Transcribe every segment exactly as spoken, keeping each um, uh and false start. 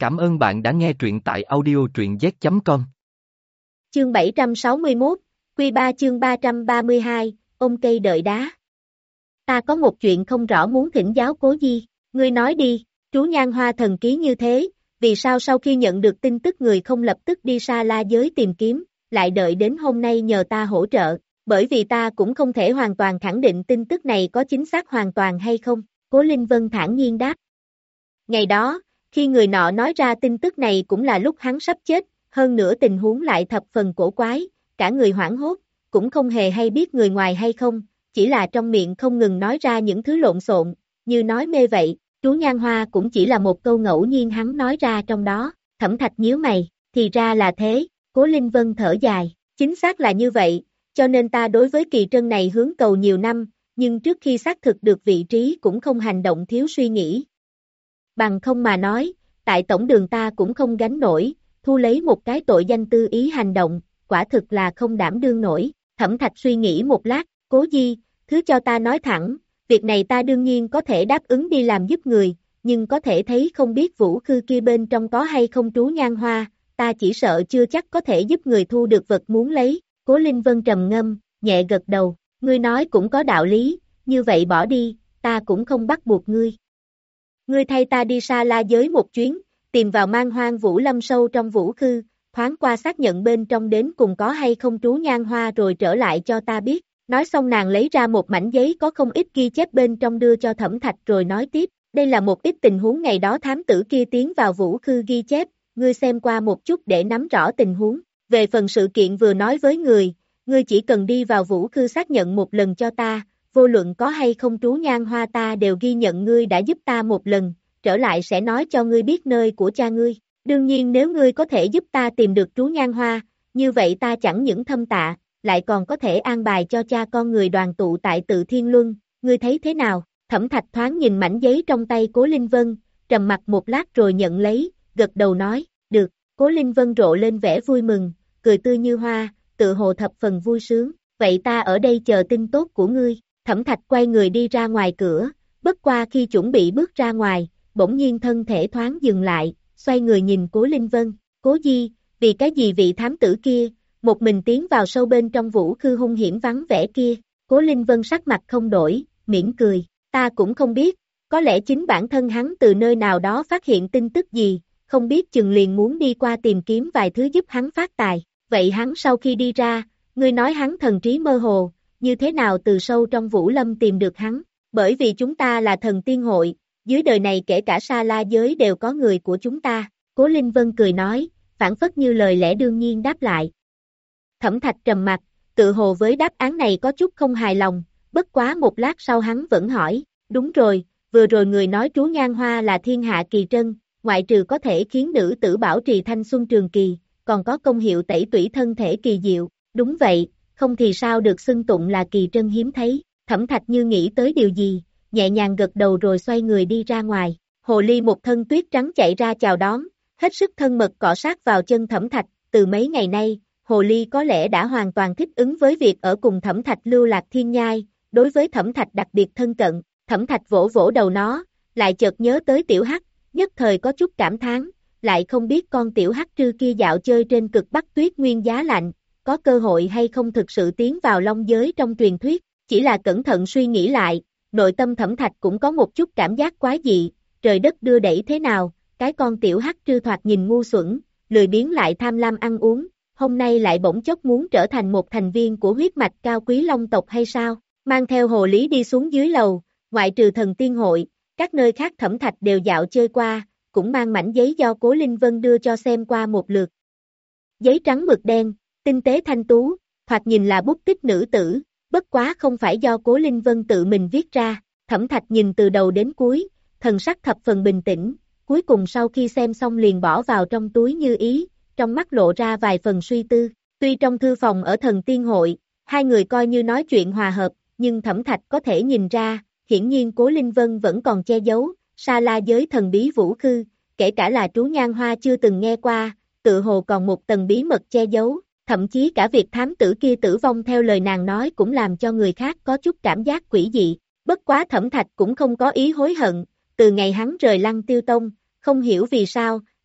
Cảm ơn bạn đã nghe truyện tại audio truyện z chấm com. Chương bảy trăm sáu mươi mốt, Quy ba chương ba trăm ba mươi hai, ôm cây đợi đá. Ta có một chuyện không rõ muốn thỉnh giáo Cố Di, ngươi nói đi, trú nhan hoa thần ký như thế, vì sao sau khi nhận được tin tức người không lập tức đi Sa La giới tìm kiếm, lại đợi đến hôm nay nhờ ta hỗ trợ, bởi vì ta cũng không thể hoàn toàn khẳng định tin tức này có chính xác hoàn toàn hay không, Cố Linh Vân thản nhiên đáp. Ngày đó, khi người nọ nói ra tin tức này cũng là lúc hắn sắp chết, hơn nữa tình huống lại thập phần cổ quái, cả người hoảng hốt, cũng không hề hay biết người ngoài hay không, chỉ là trong miệng không ngừng nói ra những thứ lộn xộn, như nói mê vậy, trú nhan hoa cũng chỉ là một câu ngẫu nhiên hắn nói ra trong đó, Thẩm Thạch nhíu mày, thì ra là thế, Cố Linh Vân thở dài, chính xác là như vậy, cho nên ta đối với kỳ trân này hướng cầu nhiều năm, nhưng trước khi xác thực được vị trí cũng không hành động thiếu suy nghĩ. Bằng không mà nói, tại tổng đường ta cũng không gánh nổi, thu lấy một cái tội danh tư ý hành động, quả thực là không đảm đương nổi. Thẩm Thạch suy nghĩ một lát, Cố Di, thứ cho ta nói thẳng, việc này ta đương nhiên có thể đáp ứng đi làm giúp người, nhưng có thể thấy không biết vũ khư kia bên trong có hay không trú nhan hoa, ta chỉ sợ chưa chắc có thể giúp người thu được vật muốn lấy. Cố Linh Vân trầm ngâm, nhẹ gật đầu, ngươi nói cũng có đạo lý, như vậy bỏ đi, ta cũng không bắt buộc ngươi. Ngươi thay ta đi Sa La giới một chuyến, tìm vào mang hoang vũ lâm sâu trong vũ khư, thoáng qua xác nhận bên trong đến cùng có hay không trú nhan hoa rồi trở lại cho ta biết. Nói xong nàng lấy ra một mảnh giấy có không ít ghi chép bên trong đưa cho Thẩm Thạch rồi nói tiếp, đây là một ít tình huống ngày đó thám tử kia tiến vào vũ khư ghi chép, ngươi xem qua một chút để nắm rõ tình huống. Về phần sự kiện vừa nói với người, ngươi chỉ cần đi vào vũ khư xác nhận một lần cho ta, vô luận có hay không trú nhan hoa ta đều ghi nhận ngươi đã giúp ta một lần, trở lại sẽ nói cho ngươi biết nơi của cha ngươi. Đương nhiên nếu ngươi có thể giúp ta tìm được trú nhan hoa, như vậy ta chẳng những thâm tạ, lại còn có thể an bài cho cha con người đoàn tụ tại Tự Thiên Luân, ngươi thấy thế nào? Thẩm Thạch thoáng nhìn mảnh giấy trong tay Cố Linh Vân, trầm mặt một lát rồi nhận lấy, gật đầu nói, được. Cố Linh Vân rộ lên vẻ vui mừng, cười tươi như hoa, tự hồ thập phần vui sướng, vậy ta ở đây chờ tin tốt của ngươi. Thẩm Thạch quay người đi ra ngoài cửa, bất qua khi chuẩn bị bước ra ngoài, bỗng nhiên thân thể thoáng dừng lại, xoay người nhìn Cố Linh Vân, Cố Di, vì cái gì vị thám tử kia, một mình tiến vào sâu bên trong vũ khư hung hiểm vắng vẻ kia. Cố Linh Vân sắc mặt không đổi, mỉm cười, ta cũng không biết, có lẽ chính bản thân hắn từ nơi nào đó phát hiện tin tức gì, không biết chừng liền muốn đi qua tìm kiếm vài thứ giúp hắn phát tài, vậy hắn sau khi đi ra, ngươi nói hắn thần trí mơ hồ, như thế nào từ sâu trong vũ lâm tìm được hắn, bởi vì chúng ta là thần tiên hội, dưới đời này kể cả Sa La giới đều có người của chúng ta. Cố Linh Vân cười nói, phản phất như lời lẽ đương nhiên đáp lại. Thẩm Thạch trầm mặt, tự hồ với đáp án này có chút không hài lòng, bất quá một lát sau hắn vẫn hỏi, đúng rồi, vừa rồi người nói trú nhan hoa là thiên hạ kỳ trân, ngoại trừ có thể khiến nữ tử bảo trì thanh xuân trường kỳ, còn có công hiệu tẩy tủy thân thể kỳ diệu, đúng vậy, không thì sao được xưng tụng là kỳ trân hiếm thấy. Thẩm Thạch như nghĩ tới điều gì, nhẹ nhàng gật đầu rồi xoay người đi ra ngoài. Hồ ly một thân tuyết trắng chạy ra chào đón, hết sức thân mật cọ sát vào chân Thẩm Thạch. Từ mấy ngày nay, Hồ ly có lẽ đã hoàn toàn thích ứng với việc ở cùng Thẩm Thạch lưu lạc thiên nhai, đối với Thẩm Thạch đặc biệt thân cận. Thẩm Thạch vỗ vỗ đầu nó, lại chợt nhớ tới tiểu hắc, nhất thời có chút cảm thán, lại không biết con tiểu hắc trư kia dạo chơi trên cực bắc tuyết nguyên giá lạnh, có cơ hội hay không thực sự tiến vào long giới trong truyền thuyết. Chỉ là cẩn thận suy nghĩ lại, nội tâm Thẩm Thạch cũng có một chút cảm giác quái dị, trời đất đưa đẩy thế nào, cái con tiểu hắc trư thoạt nhìn ngu xuẩn, lười biếng lại tham lam ăn uống, hôm nay lại bỗng chốc muốn trở thành một thành viên của huyết mạch cao quý long tộc hay sao? Mang theo hồ lý đi xuống dưới lầu, ngoại trừ thần tiên hội, các nơi khác Thẩm Thạch đều dạo chơi qua, cũng mang mảnh giấy do Cố Linh Vân đưa cho xem qua một lượt. Giấy trắng mực đen, tinh tế thanh tú, thoạt nhìn là bút tích nữ tử, bất quá không phải do Cố Linh Vân tự mình viết ra. Thẩm Thạch nhìn từ đầu đến cuối, thần sắc thập phần bình tĩnh, cuối cùng sau khi xem xong liền bỏ vào trong túi như ý, trong mắt lộ ra vài phần suy tư. Tuy trong thư phòng ở thần tiên hội, hai người coi như nói chuyện hòa hợp, nhưng Thẩm Thạch có thể nhìn ra, hiển nhiên Cố Linh Vân vẫn còn che giấu, Sa La giới thần bí vũ khư, kể cả là trú nhan hoa chưa từng nghe qua, tự hồ còn một tầng bí mật che giấu. Thậm chí cả việc thám tử kia tử vong theo lời nàng nói cũng làm cho người khác có chút cảm giác quỷ dị. Bất quá Thẩm Thạch cũng không có ý hối hận, từ ngày hắn rời Lăng Tiêu Tông, không hiểu vì sao,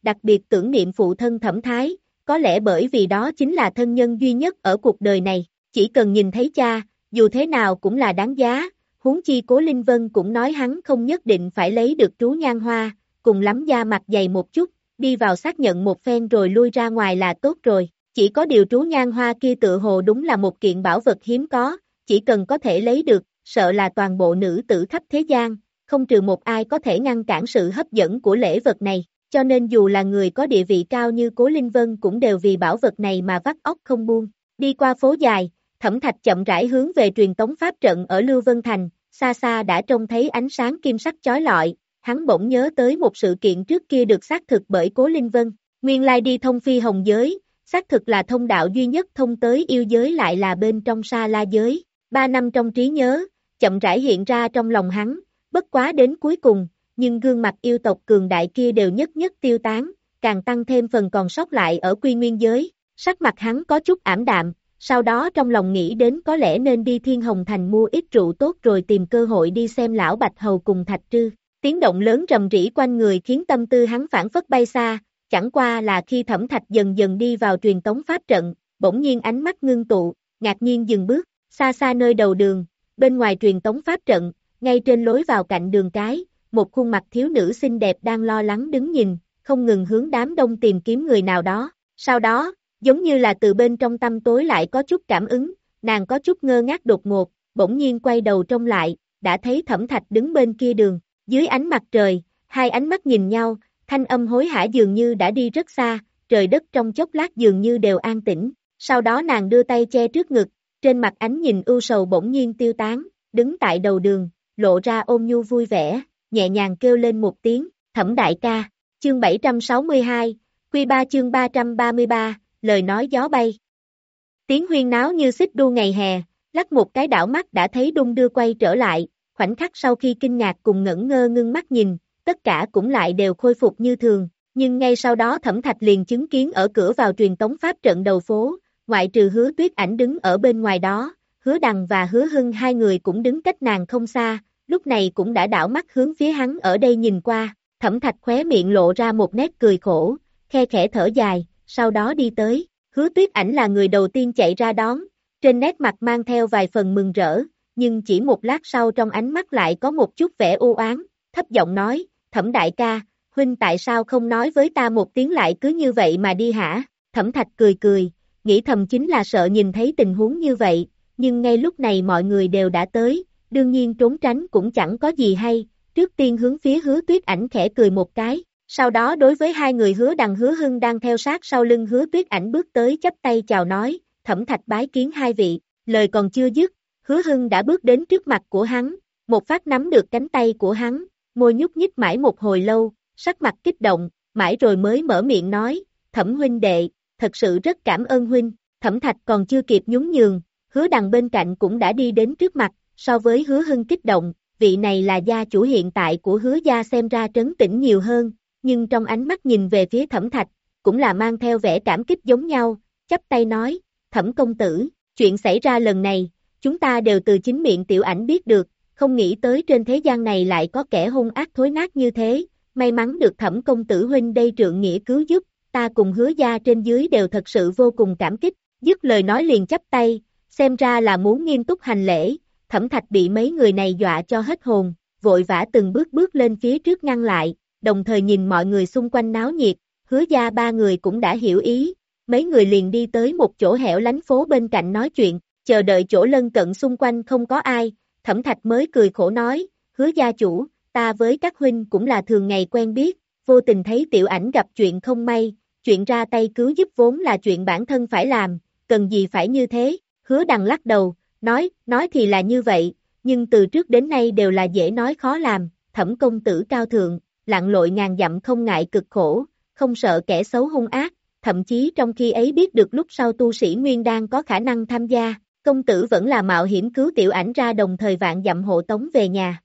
đặc biệt tưởng niệm phụ thân Thẩm Thái, có lẽ bởi vì đó chính là thân nhân duy nhất ở cuộc đời này, chỉ cần nhìn thấy cha, dù thế nào cũng là đáng giá, huống chi Cố Linh Vân cũng nói hắn không nhất định phải lấy được trú nhan hoa, cùng lắm da mặt dày một chút, đi vào xác nhận một phen rồi lui ra ngoài là tốt rồi, chỉ có điều trú nhan hoa kia tự hồ đúng là một kiện bảo vật hiếm có, chỉ cần có thể lấy được, sợ là toàn bộ nữ tử khắp thế gian, không trừ một ai có thể ngăn cản sự hấp dẫn của lễ vật này, cho nên dù là người có địa vị cao như Cố Linh Vân cũng đều vì bảo vật này mà vắt óc không buông. Đi qua phố dài, Thẩm Thạch chậm rãi hướng về truyền tống pháp trận ở Lưu Vân Thành, xa xa đã trông thấy ánh sáng kim sắc chói lọi, hắn bỗng nhớ tới một sự kiện trước kia được xác thực bởi Cố Linh Vân, nguyên lai đi thông phi hồng giới, xác thực là thông đạo duy nhất thông tới yêu giới lại là bên trong Sa La giới, ba năm trong trí nhớ, chậm rãi hiện ra trong lòng hắn, bất quá đến cuối cùng, nhưng gương mặt yêu tộc cường đại kia đều nhất nhất tiêu tán, càng tăng thêm phần còn sót lại ở Quy Nguyên giới, sắc mặt hắn có chút ảm đạm, sau đó trong lòng nghĩ đến có lẽ nên đi Thiên Hồng Thành mua ít rượu tốt rồi tìm cơ hội đi xem lão Bạch Hầu cùng Thạch Trư. Tiếng động lớn rầm rĩ quanh người khiến tâm tư hắn phảng phất bay xa, chẳng qua là khi Thẩm Thạch dần dần đi vào truyền tống pháp trận, bỗng nhiên ánh mắt ngưng tụ, ngạc nhiên dừng bước, xa xa nơi đầu đường, bên ngoài truyền tống pháp trận, ngay trên lối vào cạnh đường cái, một khuôn mặt thiếu nữ xinh đẹp đang lo lắng đứng nhìn, không ngừng hướng đám đông tìm kiếm người nào đó, sau đó, giống như là từ bên trong tâm tối lại có chút cảm ứng, nàng có chút ngơ ngác đột ngột, bỗng nhiên quay đầu trông lại, đã thấy Thẩm Thạch đứng bên kia đường, dưới ánh mặt trời, hai ánh mắt nhìn nhau, thanh âm hối hả dường như đã đi rất xa, trời đất trong chốc lát dường như đều an tĩnh, sau đó nàng đưa tay che trước ngực, trên mặt ánh nhìn ưu sầu bỗng nhiên tiêu tán, đứng tại đầu đường, lộ ra ôn nhu vui vẻ, nhẹ nhàng kêu lên một tiếng, Thẩm đại ca, chương bảy trăm sáu mươi hai, quy ba chương ba trăm ba mươi ba, lời nói gió bay. Tiếng huyên náo như xích đu ngày hè, lắc một cái đảo mắt đã thấy đung đưa quay trở lại, khoảnh khắc sau khi kinh ngạc cùng ngẩn ngơ ngưng mắt nhìn, tất cả cũng lại đều khôi phục như thường, nhưng ngay sau đó Thẩm Thạch liền chứng kiến ở cửa vào truyền tống pháp trận đầu phố, ngoại trừ Hứa Tuyết Ảnh đứng ở bên ngoài đó, Hứa Đằng và Hứa Hưng hai người cũng đứng cách nàng không xa, lúc này cũng đã đảo mắt hướng phía hắn ở đây nhìn qua, Thẩm Thạch khóe miệng lộ ra một nét cười khổ, khe khẽ thở dài, sau đó đi tới, Hứa Tuyết Ảnh là người đầu tiên chạy ra đón, trên nét mặt mang theo vài phần mừng rỡ, nhưng chỉ một lát sau trong ánh mắt lại có một chút vẻ u oán, thấp giọng nói, Thẩm đại ca, huynh tại sao không nói với ta một tiếng lại cứ như vậy mà đi hả? Thẩm Thạch cười cười, nghĩ thầm chính là sợ nhìn thấy tình huống như vậy, nhưng ngay lúc này mọi người đều đã tới, đương nhiên trốn tránh cũng chẳng có gì hay, trước tiên hướng phía Hứa Tuyết Ảnh khẽ cười một cái, sau đó đối với hai người Hứa Đằng Hứa Hưng đang theo sát sau lưng Hứa Tuyết Ảnh bước tới chắp tay chào nói, Thẩm Thạch bái kiến hai vị, lời còn chưa dứt, Hứa Hưng đã bước đến trước mặt của hắn, một phát nắm được cánh tay của hắn, môi nhúc nhích mãi một hồi lâu, sắc mặt kích động, mãi rồi mới mở miệng nói, Thẩm huynh đệ, thật sự rất cảm ơn huynh, Thẩm Thạch còn chưa kịp nhún nhường, Hứa Đằng bên cạnh cũng đã đi đến trước mặt, so với Hứa Hưng kích động, vị này là gia chủ hiện tại của Hứa gia xem ra trấn tĩnh nhiều hơn, nhưng trong ánh mắt nhìn về phía Thẩm Thạch, cũng là mang theo vẻ cảm kích giống nhau, chắp tay nói, Thẩm công tử, chuyện xảy ra lần này, chúng ta đều từ chính miệng Tiểu Ảnh biết được, không nghĩ tới trên thế gian này lại có kẻ hung ác thối nát như thế, may mắn được Thẩm công tử huynh đây trượng nghĩa cứu giúp, ta cùng Hứa gia trên dưới đều thật sự vô cùng cảm kích, dứt lời nói liền chắp tay, xem ra là muốn nghiêm túc hành lễ, Thẩm Thạch bị mấy người này dọa cho hết hồn, vội vã từng bước bước lên phía trước ngăn lại, đồng thời nhìn mọi người xung quanh náo nhiệt, Hứa gia ba người cũng đã hiểu ý, mấy người liền đi tới một chỗ hẻo lánh phố bên cạnh nói chuyện, chờ đợi chỗ lân cận xung quanh không có ai, Thẩm Thạch mới cười khổ nói, Hứa gia chủ, ta với các huynh cũng là thường ngày quen biết, vô tình thấy Tiểu Ảnh gặp chuyện không may, chuyện ra tay cứu giúp vốn là chuyện bản thân phải làm, cần gì phải như thế, Hứa Đằng lắc đầu, nói, nói thì là như vậy, nhưng từ trước đến nay đều là dễ nói khó làm, Thẩm công tử cao thượng, lặn lội ngàn dặm không ngại cực khổ, không sợ kẻ xấu hung ác, thậm chí trong khi ấy biết được lúc sau tu sĩ Nguyên Đan có khả năng tham gia, công tử vẫn là mạo hiểm cứu Tiểu Ảnh ra đồng thời vạn dặm hộ tống về nhà.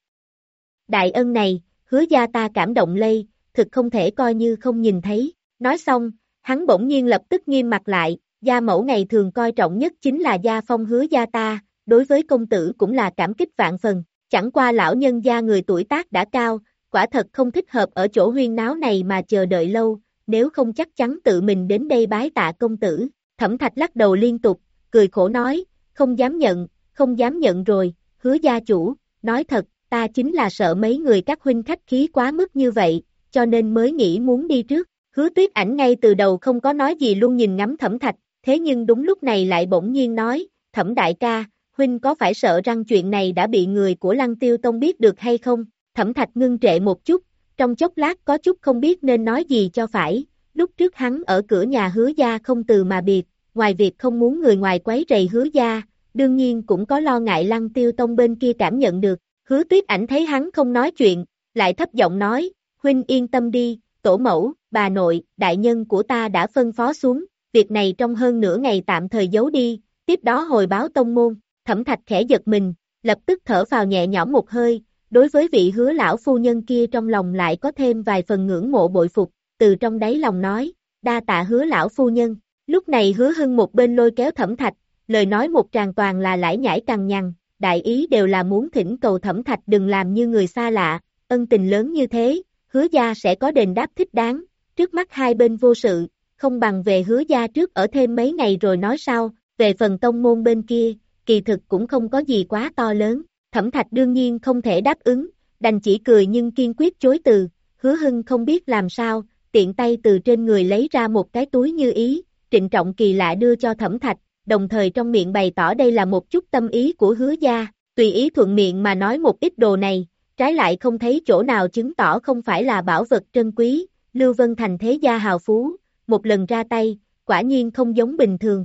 Đại ân này, Hứa gia ta cảm động lây, thực không thể coi như không nhìn thấy, nói xong, hắn bỗng nhiên lập tức nghiêm mặt lại, gia mẫu ngày thường coi trọng nhất chính là gia phong Hứa gia ta, đối với công tử cũng là cảm kích vạn phần, chẳng qua lão nhân gia người tuổi tác đã cao, quả thật không thích hợp ở chỗ huyên náo này mà chờ đợi lâu, nếu không chắc chắn tự mình đến đây bái tạ công tử. Thẩm Thạch lắc đầu liên tục, cười khổ nói, không dám nhận, không dám nhận rồi, Hứa gia chủ, nói thật, ta chính là sợ mấy người các huynh khách khí quá mức như vậy, cho nên mới nghĩ muốn đi trước. Hứa Tuyết Ảnh ngay từ đầu không có nói gì luôn nhìn ngắm Thẩm Thạch, thế nhưng đúng lúc này lại bỗng nhiên nói, Thẩm đại ca, huynh có phải sợ rằng chuyện này đã bị người của Lăng Tiêu Tông biết được hay không? Thẩm Thạch ngưng trệ một chút, trong chốc lát có chút không biết nên nói gì cho phải, lúc trước hắn ở cửa nhà Hứa gia không từ mà biệt, ngoài việc không muốn người ngoài quấy rầy Hứa gia, đương nhiên cũng có lo ngại Lăng Tiêu Tông bên kia cảm nhận được. Hứa Tuyết Ảnh thấy hắn không nói chuyện, lại thấp giọng nói, huynh yên tâm đi, tổ mẫu, bà nội, đại nhân của ta đã phân phó xuống, việc này trong hơn nửa ngày tạm thời giấu đi, tiếp đó hồi báo tông môn. Thẩm Thạch khẽ giật mình, lập tức thở phào nhẹ nhõm một hơi, đối với vị Hứa lão phu nhân kia trong lòng lại có thêm vài phần ngưỡng mộ bội phục, từ trong đáy lòng nói, đa tạ Hứa lão phu nhân. Lúc này Hứa Hưng một bên lôi kéo Thẩm Thạch, lời nói một tràng toàn là lải nhải cằn nhằn, đại ý đều là muốn thỉnh cầu Thẩm Thạch đừng làm như người xa lạ, ân tình lớn như thế, Hứa gia sẽ có đền đáp thích đáng, trước mắt hai bên vô sự, không bằng về Hứa gia trước ở thêm mấy ngày rồi nói sau, về phần tông môn bên kia, kỳ thực cũng không có gì quá to lớn. Thẩm Thạch đương nhiên không thể đáp ứng, đành chỉ cười nhưng kiên quyết chối từ. Hứa Hưng không biết làm sao, tiện tay từ trên người lấy ra một cái túi như ý, trịnh trọng kỳ lạ đưa cho Thẩm Thạch, đồng thời trong miệng bày tỏ đây là một chút tâm ý của Hứa gia, tùy ý thuận miệng mà nói một ít đồ này, trái lại không thấy chỗ nào chứng tỏ không phải là bảo vật trân quý. Lưu Vân Thành thế gia hào phú, một lần ra tay, quả nhiên không giống bình thường.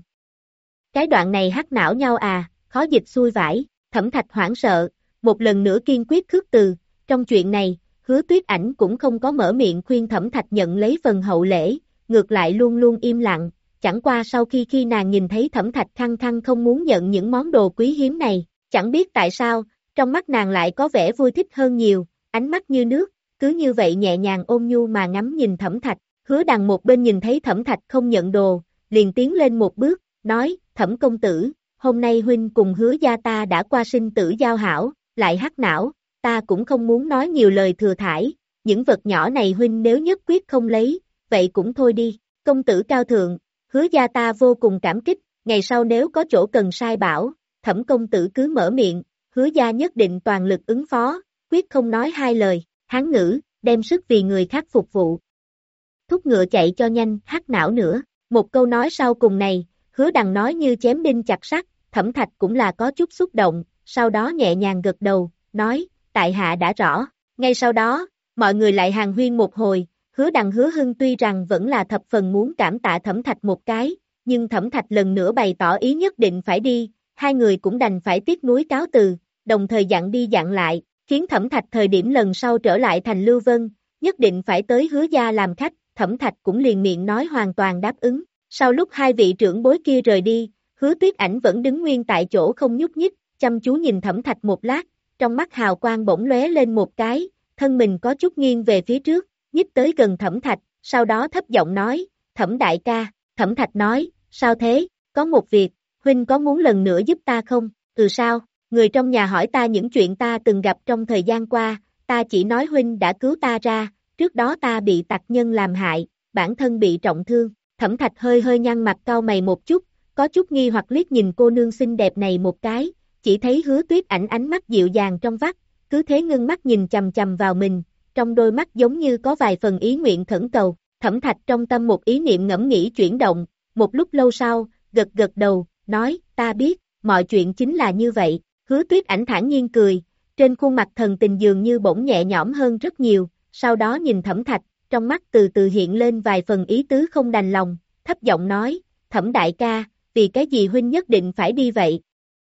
Cái đoạn này hắc não nhau à, khó dịch xuôi vải. Thẩm Thạch hoảng sợ, một lần nữa kiên quyết khước từ, trong chuyện này, Hứa Tuyết Ảnh cũng không có mở miệng khuyên Thẩm Thạch nhận lấy phần hậu lễ, ngược lại luôn luôn im lặng, chẳng qua sau khi khi nàng nhìn thấy Thẩm Thạch khăng khăng không muốn nhận những món đồ quý hiếm này, chẳng biết tại sao, trong mắt nàng lại có vẻ vui thích hơn nhiều, ánh mắt như nước, cứ như vậy nhẹ nhàng ôn nhu mà ngắm nhìn Thẩm Thạch. Hứa Đằng một bên nhìn thấy Thẩm Thạch không nhận đồ, liền tiến lên một bước, nói, Thẩm công tử, hôm nay huynh cùng Hứa gia ta đã qua sinh tử giao hảo, lại hắc não, ta cũng không muốn nói nhiều lời thừa thải, những vật nhỏ này huynh nếu nhất quyết không lấy, vậy cũng thôi đi, công tử cao thượng, Hứa gia ta vô cùng cảm kích, ngày sau nếu có chỗ cần sai bảo, Thẩm công tử cứ mở miệng, Hứa gia nhất định toàn lực ứng phó, quyết không nói hai lời. Hán ngữ, đem sức vì người khác phục vụ. Thúc ngựa chạy cho nhanh, hắc não nữa. Một câu nói sau cùng này, Hứa Đằng nói như chém đinh chặt sắt, Thẩm Thạch cũng là có chút xúc động, sau đó nhẹ nhàng gật đầu, nói, tại hạ đã rõ. Ngay sau đó, mọi người lại hàn huyên một hồi, Hứa Đằng Hứa Hưng tuy rằng vẫn là thập phần muốn cảm tạ Thẩm Thạch một cái, nhưng Thẩm Thạch lần nữa bày tỏ ý nhất định phải đi, hai người cũng đành phải tiếc nuối cáo từ, đồng thời dặn đi dặn lại, khiến Thẩm Thạch thời điểm lần sau trở lại thành Lưu Vân, nhất định phải tới Hứa gia làm khách, Thẩm Thạch cũng liền miệng nói hoàn toàn đáp ứng. Sau lúc hai vị trưởng bối kia rời đi, Hứa Tuyết Ảnh vẫn đứng nguyên tại chỗ không nhúc nhích, chăm chú nhìn Thẩm Thạch một lát, trong mắt hào quang bỗng lóe lên một cái, thân mình có chút nghiêng về phía trước, nhích tới gần Thẩm Thạch, sau đó thấp giọng nói, Thẩm đại ca. Thẩm Thạch nói, sao thế, có một việc, huynh có muốn lần nữa giúp ta không? Ừ sao? Người trong nhà hỏi ta những chuyện ta từng gặp trong thời gian qua, ta chỉ nói huynh đã cứu ta ra, trước đó ta bị tặc nhân làm hại, bản thân bị trọng thương. Thẩm Thạch hơi hơi nhăn mặt cau mày một chút, có chút nghi hoặc liếc nhìn cô nương xinh đẹp này một cái, chỉ thấy Hứa Tuyết Ảnh ánh mắt dịu dàng trong vắt, cứ thế ngưng mắt nhìn chầm chầm vào mình, trong đôi mắt giống như có vài phần ý nguyện khẩn cầu. Thẩm Thạch trong tâm một ý niệm ngẫm nghĩ chuyển động, một lúc lâu sau, gật gật đầu, nói, ta biết, mọi chuyện chính là như vậy. Hứa Tuyết Ảnh thản nhiên cười, trên khuôn mặt thần tình dường như bỗng nhẹ nhõm hơn rất nhiều, sau đó nhìn Thẩm Thạch, trong mắt từ từ hiện lên vài phần ý tứ không đành lòng, thấp giọng nói, Thẩm đại ca, vì cái gì huynh nhất định phải đi vậy?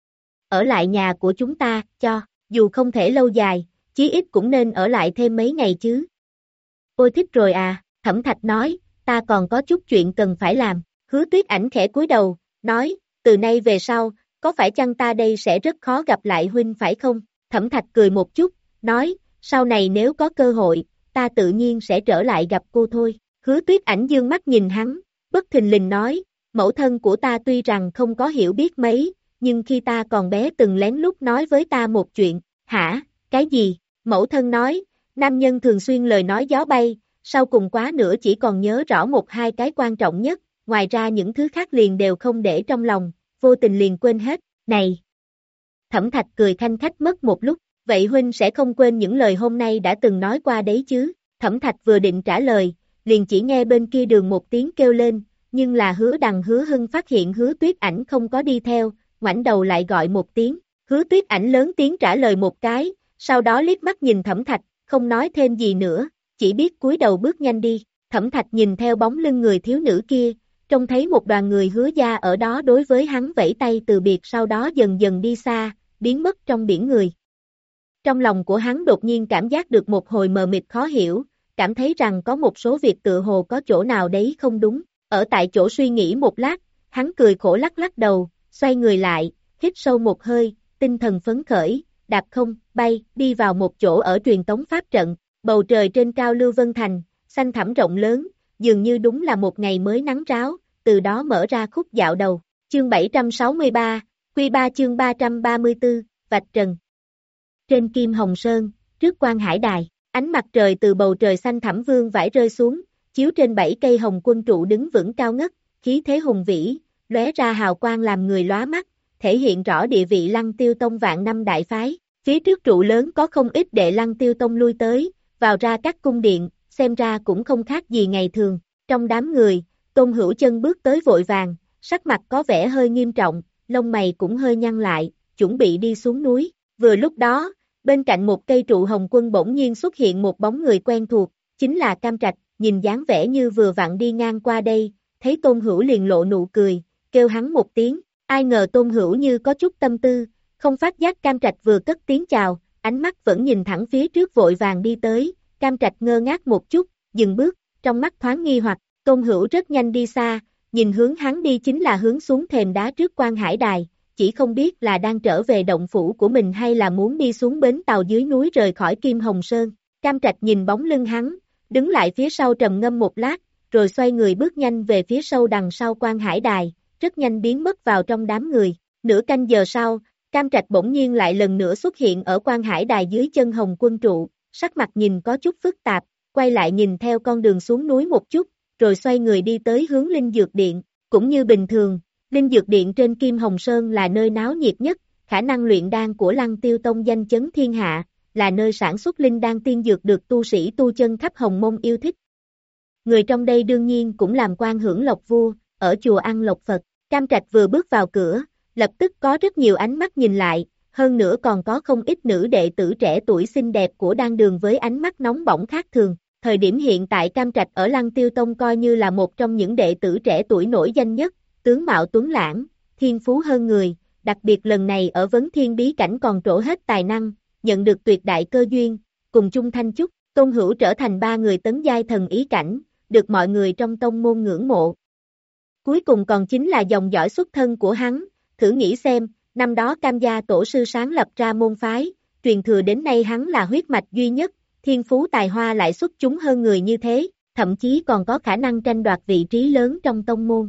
Ở lại nhà của chúng ta, cho, dù không thể lâu dài, chí ít cũng nên ở lại thêm mấy ngày chứ. Ôi thích rồi à, Thẩm Thạch nói, ta còn có chút chuyện cần phải làm. Hứa Tuyết Ảnh khẽ cúi đầu, nói, từ nay về sau, có phải chăng ta đây sẽ rất khó gặp lại huynh phải không? Thẩm Thạch cười một chút, nói, sau này nếu có cơ hội, ta tự nhiên sẽ trở lại gặp cô thôi. Hứa Tuyết Ảnh dương mắt nhìn hắn, bất thình lình nói, mẫu thân của ta tuy rằng không có hiểu biết mấy, nhưng khi ta còn bé từng lén lút nói với ta một chuyện. Hả, cái gì? Mẫu thân nói, nam nhân thường xuyên lời nói gió bay, sau cùng quá nữa chỉ còn nhớ rõ một hai cái quan trọng nhất, ngoài ra những thứ khác liền đều không để trong lòng, vô tình liền quên hết, này. Thẩm Thạch cười khanh khách mất một lúc, vậy huynh sẽ không quên những lời hôm nay đã từng nói qua đấy chứ, Thẩm Thạch vừa định trả lời, liền chỉ nghe bên kia đường một tiếng kêu lên, nhưng là Hứa Đằng Hứa Hưng phát hiện Hứa Tuyết Ảnh không có đi theo, ngoảnh đầu lại gọi một tiếng, Hứa Tuyết Ảnh lớn tiếng trả lời một cái, sau đó liếc mắt nhìn Thẩm Thạch, không nói thêm gì nữa, chỉ biết cúi đầu bước nhanh đi, Thẩm Thạch nhìn theo bóng lưng người thiếu nữ kia, trông thấy một đoàn người Hứa gia ở đó đối với hắn vẫy tay từ biệt sau đó dần dần đi xa, biến mất trong biển người. Trong lòng của hắn đột nhiên cảm giác được một hồi mờ mịt khó hiểu, cảm thấy rằng có một số việc tự hồ có chỗ nào đấy không đúng, ở tại chỗ suy nghĩ một lát, hắn cười khổ lắc lắc đầu, xoay người lại, hít sâu một hơi, tinh thần phấn khởi, đạp không, bay, đi vào một chỗ ở truyền tống pháp trận, bầu trời trên cao Lưu Vân Thành, xanh thẳm rộng lớn, dường như đúng là một ngày mới nắng ráo, từ đó mở ra khúc dạo đầu, chương bảy trăm sáu mươi ba, Quy ba chương ba trăm ba mươi tư, Vạch Trần. Trên Kim Hồng Sơn, trước Quan Hải Đài, ánh mặt trời từ bầu trời xanh thẳm vương vãi rơi xuống, chiếu trên bảy cây hồng quân trụ đứng vững cao ngất, khí thế hùng vĩ, lóe ra hào quang làm người lóa mắt, thể hiện rõ địa vị Lăng Tiêu Tông vạn năm đại phái. Phía trước trụ lớn có không ít đệ Lăng Tiêu Tông lui tới, vào ra các cung điện, xem ra cũng không khác gì ngày thường. Trong đám người, Tôn Hữu Chân bước tới vội vàng, sắc mặt có vẻ hơi nghiêm trọng, lông mày cũng hơi nhăn lại, chuẩn bị đi xuống núi. Vừa lúc đó, bên cạnh một cây trụ hồng quân bỗng nhiên xuất hiện một bóng người quen thuộc, chính là Cam Trạch, nhìn dáng vẻ như vừa vặn đi ngang qua đây, thấy Tôn Hữu liền lộ nụ cười, kêu hắn một tiếng, ai ngờ Tôn Hữu như có chút tâm tư, không phát giác Cam Trạch vừa cất tiếng chào, ánh mắt vẫn nhìn thẳng phía trước vội vàng đi tới, Cam Trạch ngơ ngác một chút, dừng bước, trong mắt thoáng nghi hoặc, Tôn Hữu rất nhanh đi xa, nhìn hướng hắn đi chính là hướng xuống thềm đá trước Quan Hải Đài, chỉ không biết là đang trở về động phủ của mình hay là muốn đi xuống bến tàu dưới núi rời khỏi Kim Hồng Sơn. Cam Trạch nhìn bóng lưng hắn, đứng lại phía sau trầm ngâm một lát, rồi xoay người bước nhanh về phía sâu đằng sau Quan Hải Đài, rất nhanh biến mất vào trong đám người. Nửa canh giờ sau, Cam Trạch bỗng nhiên lại lần nữa xuất hiện ở Quan Hải Đài dưới chân hồng quân trụ, sắc mặt nhìn có chút phức tạp, quay lại nhìn theo con đường xuống núi một chút, rồi xoay người đi tới hướng Linh Dược Điện, cũng như bình thường. Linh Dược Điện trên Kim Hồng Sơn là nơi náo nhiệt nhất, khả năng luyện đan của Lăng Tiêu Tông danh chấn thiên hạ, là nơi sản xuất linh đan tiên dược được tu sĩ tu chân khắp Hồng Mông yêu thích. Người trong đây đương nhiên cũng làm quan hưởng lộc vua, ở chùa ăn lộc Phật. Cam Trạch vừa bước vào cửa, lập tức có rất nhiều ánh mắt nhìn lại, hơn nữa còn có không ít nữ đệ tử trẻ tuổi xinh đẹp của đan đường với ánh mắt nóng bỏng khác thường. Thời điểm hiện tại Cam Trạch ở Lăng Tiêu Tông coi như là một trong những đệ tử trẻ tuổi nổi danh nhất, tướng mạo tuấn lãng, thiên phú hơn người, đặc biệt lần này ở Vấn Thiên bí cảnh còn trổ hết tài năng, nhận được tuyệt đại cơ duyên, cùng chung thanh chúc, Tôn Hữu trở thành ba người tấn giai thần ý cảnh, được mọi người trong tông môn ngưỡng mộ. Cuối cùng còn chính là dòng dõi xuất thân của hắn, thử nghĩ xem, năm đó Cam gia tổ sư sáng lập ra môn phái, truyền thừa đến nay hắn là huyết mạch duy nhất, thiên phú tài hoa lại xuất chúng hơn người như thế, thậm chí còn có khả năng tranh đoạt vị trí lớn trong tông môn.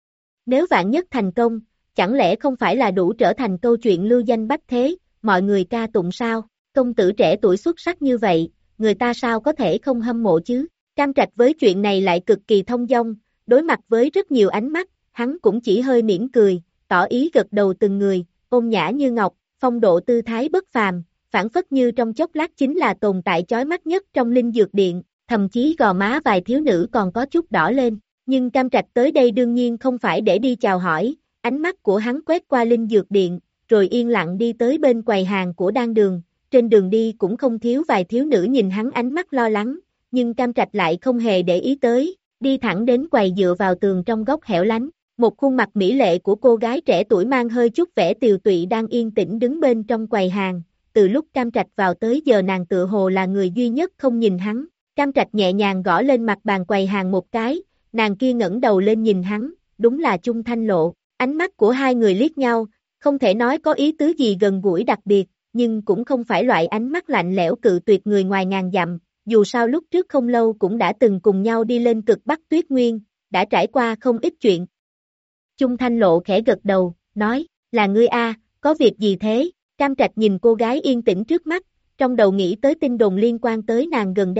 Nếu vạn nhất thành công, chẳng lẽ không phải là đủ trở thành câu chuyện lưu danh bách thế, mọi người ca tụng sao, công tử trẻ tuổi xuất sắc như vậy, người ta sao có thể không hâm mộ chứ, Cam Trạch với chuyện này lại cực kỳ thông dong, đối mặt với rất nhiều ánh mắt, hắn cũng chỉ hơi mỉm cười, tỏ ý gật đầu từng người, ôn nhã như ngọc, phong độ tư thái bất phàm, phản phất như trong chốc lát chính là tồn tại chói mắt nhất trong Linh Dược Điện, thậm chí gò má vài thiếu nữ còn có chút đỏ lên. Nhưng Cam Trạch tới đây đương nhiên không phải để đi chào hỏi, ánh mắt của hắn quét qua Linh Dược Điện, rồi yên lặng đi tới bên quầy hàng của đan đường, trên đường đi cũng không thiếu vài thiếu nữ nhìn hắn ánh mắt lo lắng, nhưng Cam Trạch lại không hề để ý tới, đi thẳng đến quầy dựa vào tường trong góc hẻo lánh, một khuôn mặt mỹ lệ của cô gái trẻ tuổi mang hơi chút vẻ tiều tụy đang yên tĩnh đứng bên trong quầy hàng, từ lúc Cam Trạch vào tới giờ nàng tựa hồ là người duy nhất không nhìn hắn, Cam Trạch nhẹ nhàng gõ lên mặt bàn quầy hàng một cái, nàng kia ngẩng đầu lên nhìn hắn, đúng là Chung Thanh Lộ, ánh mắt của hai người liếc nhau, không thể nói có ý tứ gì gần gũi đặc biệt, nhưng cũng không phải loại ánh mắt lạnh lẽo cự tuyệt người ngoài ngàn dặm, dù sao lúc trước không lâu cũng đã từng cùng nhau đi lên cực Bắc Tuyết Nguyên, đã trải qua không ít chuyện. Chung Thanh Lộ khẽ gật đầu, nói, là ngươi a, có việc gì thế? Cam Trạch nhìn cô gái yên tĩnh trước mắt, trong đầu nghĩ tới tin đồn liên quan tới nàng gần đây,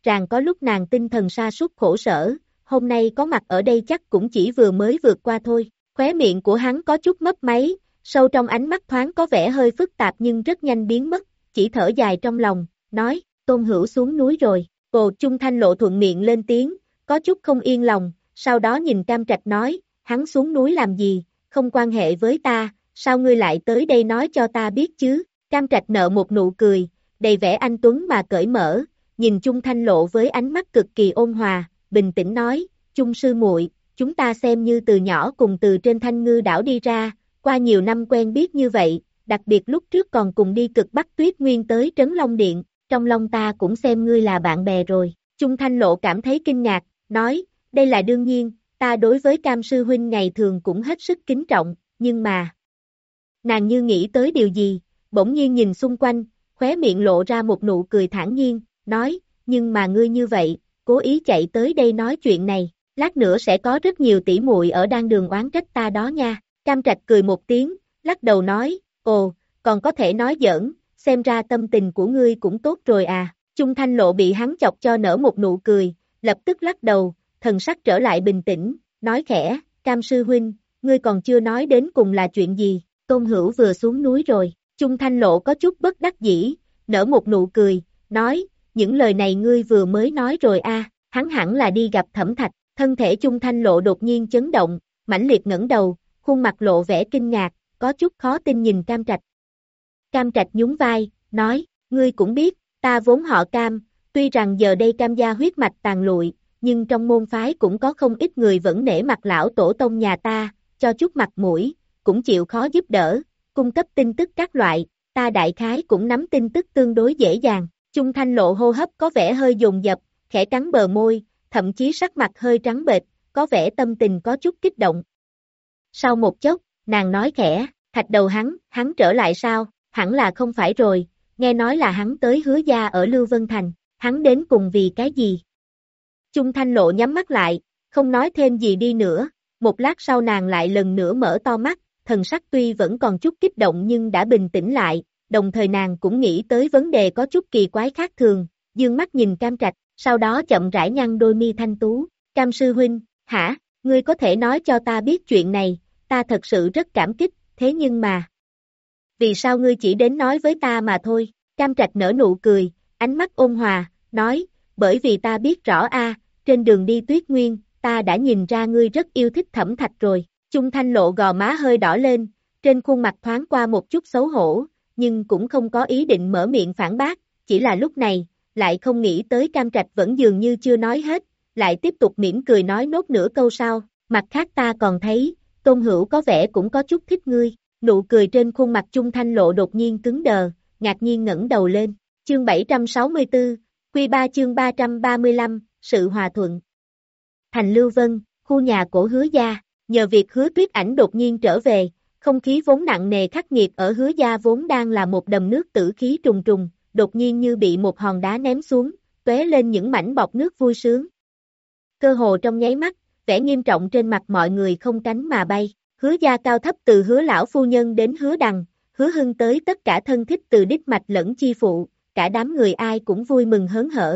ràng có lúc nàng tinh thần sa sút khổ sở, hôm nay có mặt ở đây chắc cũng chỉ vừa mới vượt qua thôi. Khóe miệng của hắn có chút mấp máy, sâu trong ánh mắt thoáng có vẻ hơi phức tạp nhưng rất nhanh biến mất, chỉ thở dài trong lòng, nói, Tôn Hữu xuống núi rồi. Ồ, Chung Thanh Lộ thuận miệng lên tiếng, có chút không yên lòng, sau đó nhìn Cam Trạch nói, hắn xuống núi làm gì, không quan hệ với ta, sao ngươi lại tới đây nói cho ta biết chứ? Cam Trạch nở một nụ cười, đầy vẻ anh tuấn mà cởi mở, nhìn Chung Thanh Lộ với ánh mắt cực kỳ ôn hòa, bình tĩnh nói, Chung sư muội, chúng ta xem như từ nhỏ cùng từ trên Thanh Ngư đảo đi ra, qua nhiều năm quen biết như vậy, đặc biệt lúc trước còn cùng đi cực Bắc Tuyết Nguyên tới Trấn Long Điện, trong lòng ta cũng xem ngươi là bạn bè rồi. Chung Thanh Lộ cảm thấy kinh ngạc, nói, đây là đương nhiên, ta đối với Cam sư huynh ngày thường cũng hết sức kính trọng, nhưng mà... Nàng như nghĩ tới điều gì, bỗng nhiên nhìn xung quanh, khóe miệng lộ ra một nụ cười thản nhiên, nói, nhưng mà ngươi như vậy, cố ý chạy tới đây nói chuyện này, lát nữa sẽ có rất nhiều tỷ muội ở đang đường oán trách ta đó nha. Cam Trạch cười một tiếng, lắc đầu nói, ồ, còn có thể nói giỡn, xem ra tâm tình của ngươi cũng tốt rồi à. Chung Thanh Lộ bị hắn chọc cho nở một nụ cười, lập tức lắc đầu, thần sắc trở lại bình tĩnh, nói khẽ, Cam sư huynh, ngươi còn chưa nói đến cùng là chuyện gì, Tôn Hữu vừa xuống núi rồi. Chung Thanh Lộ có chút bất đắc dĩ, nở một nụ cười, nói, những lời này ngươi vừa mới nói rồi a, hắn hẳn là đi gặp Thẩm Thạch. Thân thể Chung Thanh Lộ đột nhiên chấn động, mãnh liệt ngẩng đầu, khuôn mặt lộ vẻ kinh ngạc, có chút khó tin nhìn Cam Trạch. Cam Trạch nhún vai, nói, ngươi cũng biết, ta vốn họ Cam, tuy rằng giờ đây Cam gia huyết mạch tàn lụi, nhưng trong môn phái cũng có không ít người vẫn nể mặt lão tổ tông nhà ta, cho chút mặt mũi, cũng chịu khó giúp đỡ, cung cấp tin tức các loại, ta đại khái cũng nắm tin tức tương đối dễ dàng. Chung Thanh Lộ hô hấp có vẻ hơi dồn dập, khẽ cắn bờ môi, thậm chí sắc mặt hơi trắng bệch, có vẻ tâm tình có chút kích động. Sau một chốc, nàng nói khẽ, Thạch đầu hắn, hắn trở lại sao, hẳn là không phải rồi, nghe nói là hắn tới Hứa gia ở Lưu Vân Thành, hắn đến cùng vì cái gì? Chung Thanh Lộ nhắm mắt lại, không nói thêm gì đi nữa, một lát sau nàng lại lần nữa mở to mắt, thần sắc tuy vẫn còn chút kích động nhưng đã bình tĩnh lại, đồng thời nàng cũng nghĩ tới vấn đề có chút kỳ quái khác thường, dương mắt nhìn Cam Trạch, sau đó chậm rãi nhăn đôi mi thanh tú, Cam sư huynh, hả, ngươi có thể nói cho ta biết chuyện này, ta thật sự rất cảm kích, thế nhưng mà, vì sao ngươi chỉ đến nói với ta mà thôi? Cam Trạch nở nụ cười, ánh mắt ôn hòa, nói, bởi vì ta biết rõ a, trên đường đi Tuyết Nguyên, ta đã nhìn ra ngươi rất yêu thích Thẩm Thạch rồi. Chung Thanh Lộ gò má hơi đỏ lên, trên khuôn mặt thoáng qua một chút xấu hổ, nhưng cũng không có ý định mở miệng phản bác, chỉ là lúc này, lại không nghĩ tới Cam Trạch vẫn dường như chưa nói hết, lại tiếp tục mỉm cười nói nốt nửa câu sau, mặt khác ta còn thấy, Tôn Hữu có vẻ cũng có chút thích ngươi. Nụ cười trên khuôn mặt Chung Thanh Lộ đột nhiên cứng đờ, ngạc nhiên ngẩng đầu lên. Chương bảy trăm sáu mươi tư, Quy ba chương ba trăm ba mươi lăm, sự hòa thuận. Thành Lưu Vân, khu nhà cổ Hứa gia, nhờ việc Hứa Tuyết Ảnh đột nhiên trở về, không khí vốn nặng nề khắc nghiệt ở Hứa gia vốn đang là một đầm nước tử khí trùng trùng, đột nhiên như bị một hòn đá ném xuống, tóe lên những mảnh bọt nước vui sướng. Cơ hồ trong nháy mắt, vẻ nghiêm trọng trên mặt mọi người không cánh mà bay. Hứa gia cao thấp từ Hứa lão phu nhân đến Hứa Đằng, Hứa Hưng tới tất cả thân thích từ đích mạch lẫn chi phụ, cả đám người ai cũng vui mừng hớn hở.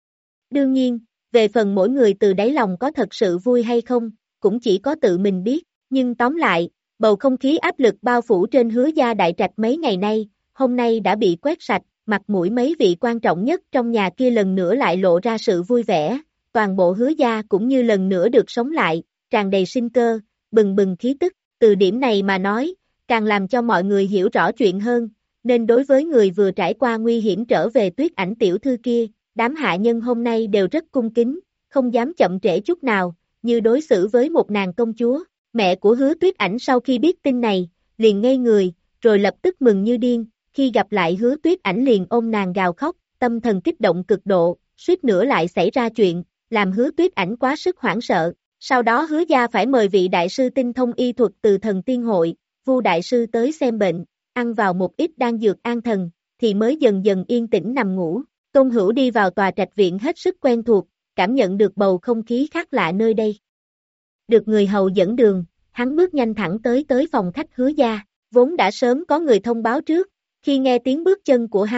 Đương nhiên, về phần mỗi người từ đáy lòng có thật sự vui hay không, cũng chỉ có tự mình biết, nhưng tóm lại, bầu không khí áp lực bao phủ trên Hứa gia đại trạch mấy ngày nay, hôm nay đã bị quét sạch, mặt mũi mấy vị quan trọng nhất trong nhà kia lần nữa lại lộ ra sự vui vẻ, toàn bộ Hứa gia cũng như lần nữa được sống lại, tràn đầy sinh cơ, bừng bừng khí tức, từ điểm này mà nói, càng làm cho mọi người hiểu rõ chuyện hơn, nên đối với người vừa trải qua nguy hiểm trở về Tuyết Ảnh tiểu thư kia, đám hạ nhân hôm nay đều rất cung kính, không dám chậm trễ chút nào, như đối xử với một nàng công chúa. Mẹ của Hứa Tuyết Ảnh sau khi biết tin này, liền ngây người, rồi lập tức mừng như điên, khi gặp lại Hứa Tuyết Ảnh liền ôm nàng gào khóc, tâm thần kích động cực độ, suýt nữa lại xảy ra chuyện, làm Hứa Tuyết Ảnh quá sức hoảng sợ. Sau đó Hứa gia phải mời vị đại sư tinh thông y thuật từ Thần Tiên hội, Vu đại sư tới xem bệnh, ăn vào một ít đan dược an thần, thì mới dần dần yên tĩnh nằm ngủ. Tôn Hữu đi vào tòa trạch viện hết sức quen thuộc, cảm nhận được bầu không khí khác lạ nơi đây. Được người hầu dẫn đường, hắn bước nhanh thẳng tới tới phòng khách Hứa gia, vốn đã sớm có người thông báo trước, khi nghe tiếng bước chân của hắn,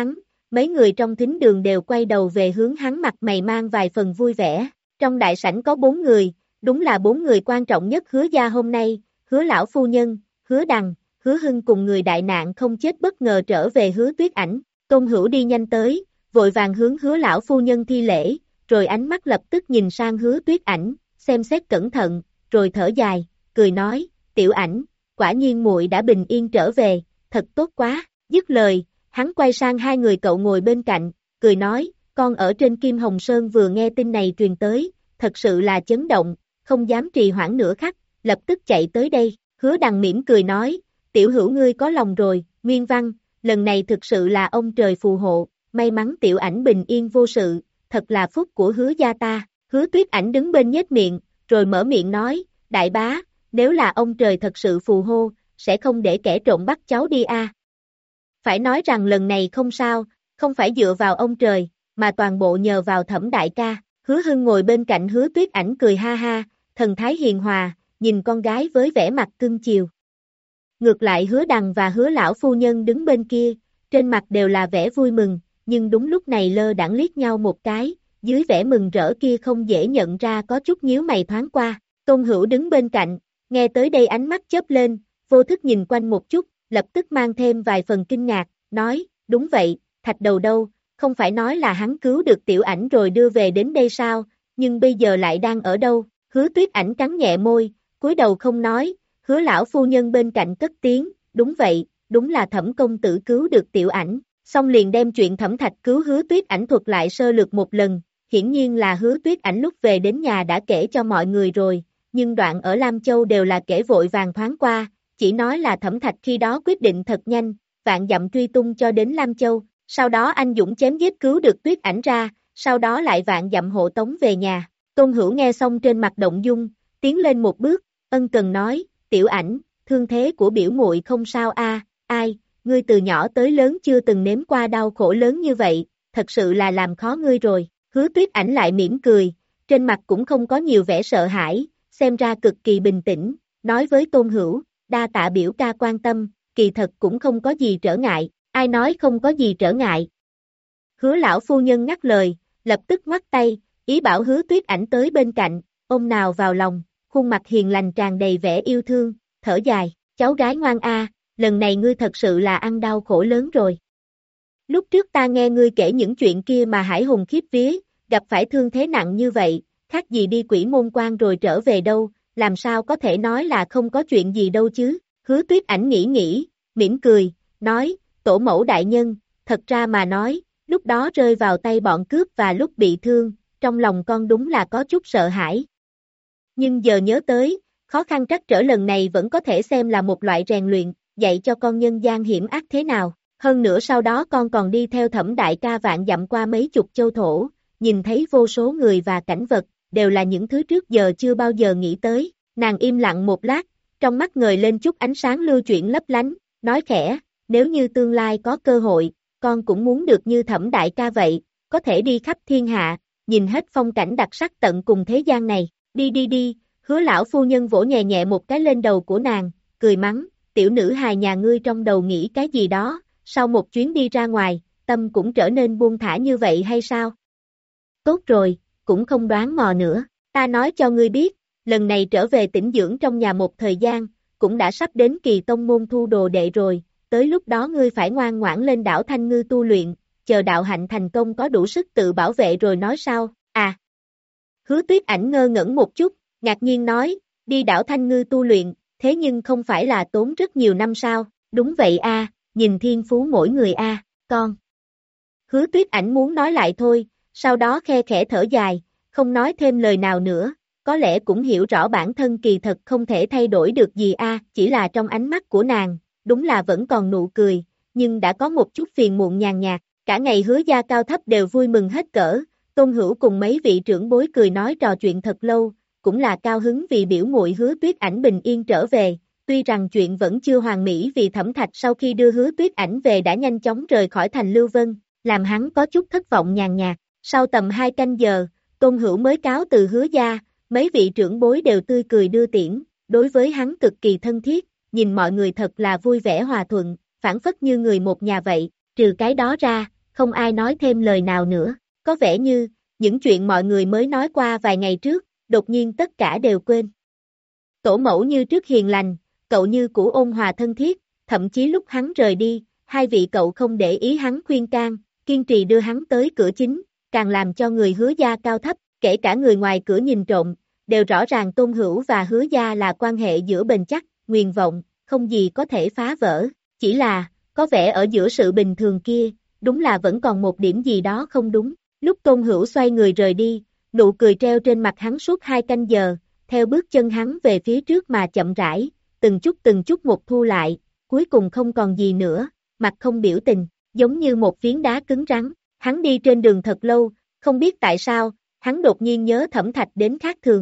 mấy người trong thính đường đều quay đầu về hướng hắn, mặt mày mang vài phần vui vẻ. Trong đại sảnh có bốn người, đúng là bốn người quan trọng nhất Hứa gia hôm nay, Hứa lão phu nhân, Hứa Đằng, Hứa Hưng cùng người đại nạn không chết bất ngờ trở về Hứa Tuyết Ảnh. Tôn Hữu đi nhanh tới, vội vàng hướng Hứa lão phu nhân thi lễ, rồi ánh mắt lập tức nhìn sang Hứa Tuyết Ảnh, xem xét cẩn thận, rồi thở dài, cười nói, Tiểu Ảnh, quả nhiên muội đã bình yên trở về, thật tốt quá. Dứt lời, hắn quay sang hai người cậu ngồi bên cạnh, cười nói, con ở trên Kim Hồng Sơn vừa nghe tin này truyền tới, thật sự là chấn động, không dám trì hoãn nửa khắc, lập tức chạy tới đây. Hứa Đằng mỉm cười nói, Tiểu Hữu ngươi có lòng rồi, Nguyên Văn, lần này thực sự là ông trời phù hộ, may mắn Tiểu Ảnh bình yên vô sự, thật là phúc của Hứa gia ta. Hứa Tuyết Ảnh đứng bên nhếch miệng, rồi mở miệng nói, đại bá, nếu là ông trời thật sự phù hộ, sẽ không để kẻ trộm bắt cháu đi a. À. Phải nói rằng lần này không sao, không phải dựa vào ông trời, mà toàn bộ nhờ vào Thẩm đại ca. Hứa Hưng ngồi bên cạnh Hứa Tuyết Ảnh cười ha ha, thần thái hiền hòa, nhìn con gái với vẻ mặt cưng chiều. Ngược lại Hứa Đằng và Hứa lão phu nhân đứng bên kia, trên mặt đều là vẻ vui mừng, nhưng đúng lúc này lơ đãng liếc nhau một cái, dưới vẻ mừng rỡ kia không dễ nhận ra có chút nhíu mày thoáng qua. Tôn Hữu đứng bên cạnh, nghe tới đây ánh mắt chớp lên, vô thức nhìn quanh một chút, lập tức mang thêm vài phần kinh ngạc, nói, đúng vậy, Thạch Đầu đâu, không phải nói là hắn cứu được Tiểu Ảnh rồi đưa về đến đây sao, nhưng bây giờ lại đang ở đâu? Hứa Tuyết Ảnh cắn nhẹ môi, cúi đầu không nói. Hứa lão phu nhân bên cạnh cất tiếng, đúng vậy, đúng là Thẩm công tử cứu được Tiểu Ảnh. Xong liền đem chuyện Thẩm Thạch cứu Hứa Tuyết Ảnh thuật lại sơ lược một lần, hiển nhiên là Hứa Tuyết Ảnh lúc về đến nhà đã kể cho mọi người rồi, nhưng đoạn ở Lam Châu đều là kể vội vàng thoáng qua, chỉ nói là Thẩm Thạch khi đó quyết định thật nhanh, vạn dặm truy tung cho đến Lam Châu, sau đó anh dũng chém giết cứu được Tuyết Ảnh ra, sau đó lại vạn dặm hộ tống về nhà. Tôn Hữu nghe xong trên mặt động dung, tiến lên một bước, ân cần nói, Tiểu Ảnh, thương thế của biểu muội không sao a, ai, ngươi từ nhỏ tới lớn chưa từng nếm qua đau khổ lớn như vậy, thật sự là làm khó ngươi rồi. Hứa Tuyết Ảnh lại mỉm cười, trên mặt cũng không có nhiều vẻ sợ hãi, xem ra cực kỳ bình tĩnh, nói với Tôn Hữu, đa tạ biểu ca quan tâm, kỳ thật cũng không có gì trở ngại, ai nói không có gì trở ngại. Hứa lão phu nhân ngắt lời, lập tức ngoắt tay, ý bảo Hứa Tuyết Ảnh tới bên cạnh, ôm nào vào lòng, khuôn mặt hiền lành tràn đầy vẻ yêu thương, thở dài, cháu gái ngoan a, lần này ngươi thật sự là ăn đau khổ lớn rồi. Lúc trước ta nghe ngươi kể những chuyện kia mà hải hùng khiếp vía, gặp phải thương thế nặng như vậy, khác gì đi quỷ môn quan rồi trở về đâu, làm sao có thể nói là không có chuyện gì đâu chứ. Hứa Tuyết Ảnh nghĩ nghĩ, mỉm cười, nói, tổ mẫu đại nhân, thật ra mà nói, lúc đó rơi vào tay bọn cướp và lúc bị thương, trong lòng con đúng là có chút sợ hãi. Nhưng giờ nhớ tới, khó khăn trắc trở lần này vẫn có thể xem là một loại rèn luyện, dạy cho con nhân gian hiểm ác thế nào. Hơn nữa sau đó con còn đi theo Thẩm đại ca vạn dặm qua mấy chục châu thổ, nhìn thấy vô số người và cảnh vật, đều là những thứ trước giờ chưa bao giờ nghĩ tới. Nàng im lặng một lát, trong mắt ngời lên chút ánh sáng lưu chuyển lấp lánh, nói khẽ, nếu như tương lai có cơ hội, con cũng muốn được như Thẩm đại ca vậy, có thể đi khắp thiên hạ, nhìn hết phong cảnh đặc sắc tận cùng thế gian này. Đi đi đi, Hứa lão phu nhân vỗ nhẹ nhẹ một cái lên đầu của nàng, cười mắng, tiểu nữ hài nhà ngươi trong đầu nghĩ cái gì đó, sau một chuyến đi ra ngoài, tâm cũng trở nên buông thả như vậy hay sao? Tốt rồi, cũng không đoán mò nữa, ta nói cho ngươi biết, lần này trở về tĩnh dưỡng trong nhà một thời gian, cũng đã sắp đến kỳ tông môn thu đồ đệ rồi, tới lúc đó ngươi phải ngoan ngoãn lên đảo Thanh Ngư tu luyện, chờ đạo hạnh thành công có đủ sức tự bảo vệ rồi nói sao, à. Hứa Tuyết Ảnh ngơ ngẩn một chút, ngạc nhiên nói, đi đảo Thanh Ngư tu luyện, thế nhưng không phải là tốn rất nhiều năm sao, đúng vậy a, nhìn thiên phú mỗi người a, à, con. Hứa Tuyết Ảnh muốn nói lại thôi, sau đó khe khẽ thở dài, không nói thêm lời nào nữa, có lẽ cũng hiểu rõ bản thân kỳ thật không thể thay đổi được gì a, à, chỉ là trong ánh mắt của nàng, đúng là vẫn còn nụ cười, nhưng đã có một chút phiền muộn nhàn nhạt, cả ngày Hứa gia cao thấp đều vui mừng hết cỡ, Tôn Hữu cùng mấy vị trưởng bối cười nói trò chuyện thật lâu, cũng là cao hứng vì biểu muội Hứa Tuyết Ảnh bình yên trở về, tuy rằng chuyện vẫn chưa hoàn mỹ vì Thẩm Thạch sau khi đưa Hứa Tuyết Ảnh về đã nhanh chóng rời khỏi thành Lưu Vân, làm hắn có chút thất vọng nhàn nhạt. Sau tầm hai canh giờ, Tôn Hữu mới cáo từ Hứa gia, mấy vị trưởng bối đều tươi cười đưa tiễn, đối với hắn cực kỳ thân thiết, nhìn mọi người thật là vui vẻ hòa thuận, phản phất như người một nhà vậy, trừ cái đó ra, không ai nói thêm lời nào nữa. Có vẻ như, những chuyện mọi người mới nói qua vài ngày trước, đột nhiên tất cả đều quên. Tổ mẫu như trước hiền lành, cậu như cũ ôn hòa thân thiết, thậm chí lúc hắn rời đi, hai vị cậu không để ý hắn khuyên can, kiên trì đưa hắn tới cửa chính, càng làm cho người Hứa gia cao thấp, kể cả người ngoài cửa nhìn trộm, đều rõ ràng Tôn Hữu và Hứa gia là quan hệ giữa bền chắc, nguyền vọng, không gì có thể phá vỡ, chỉ là, có vẻ ở giữa sự bình thường kia, đúng là vẫn còn một điểm gì đó không đúng. Lúc Tôn Hữu xoay người rời đi, nụ cười treo trên mặt hắn suốt hai canh giờ, theo bước chân hắn về phía trước mà chậm rãi, từng chút từng chút một thu lại, cuối cùng không còn gì nữa, mặt không biểu tình, giống như một phiến đá cứng rắn. Hắn đi trên đường thật lâu, không biết tại sao, hắn đột nhiên nhớ Thẩm Thạch đến khác thường.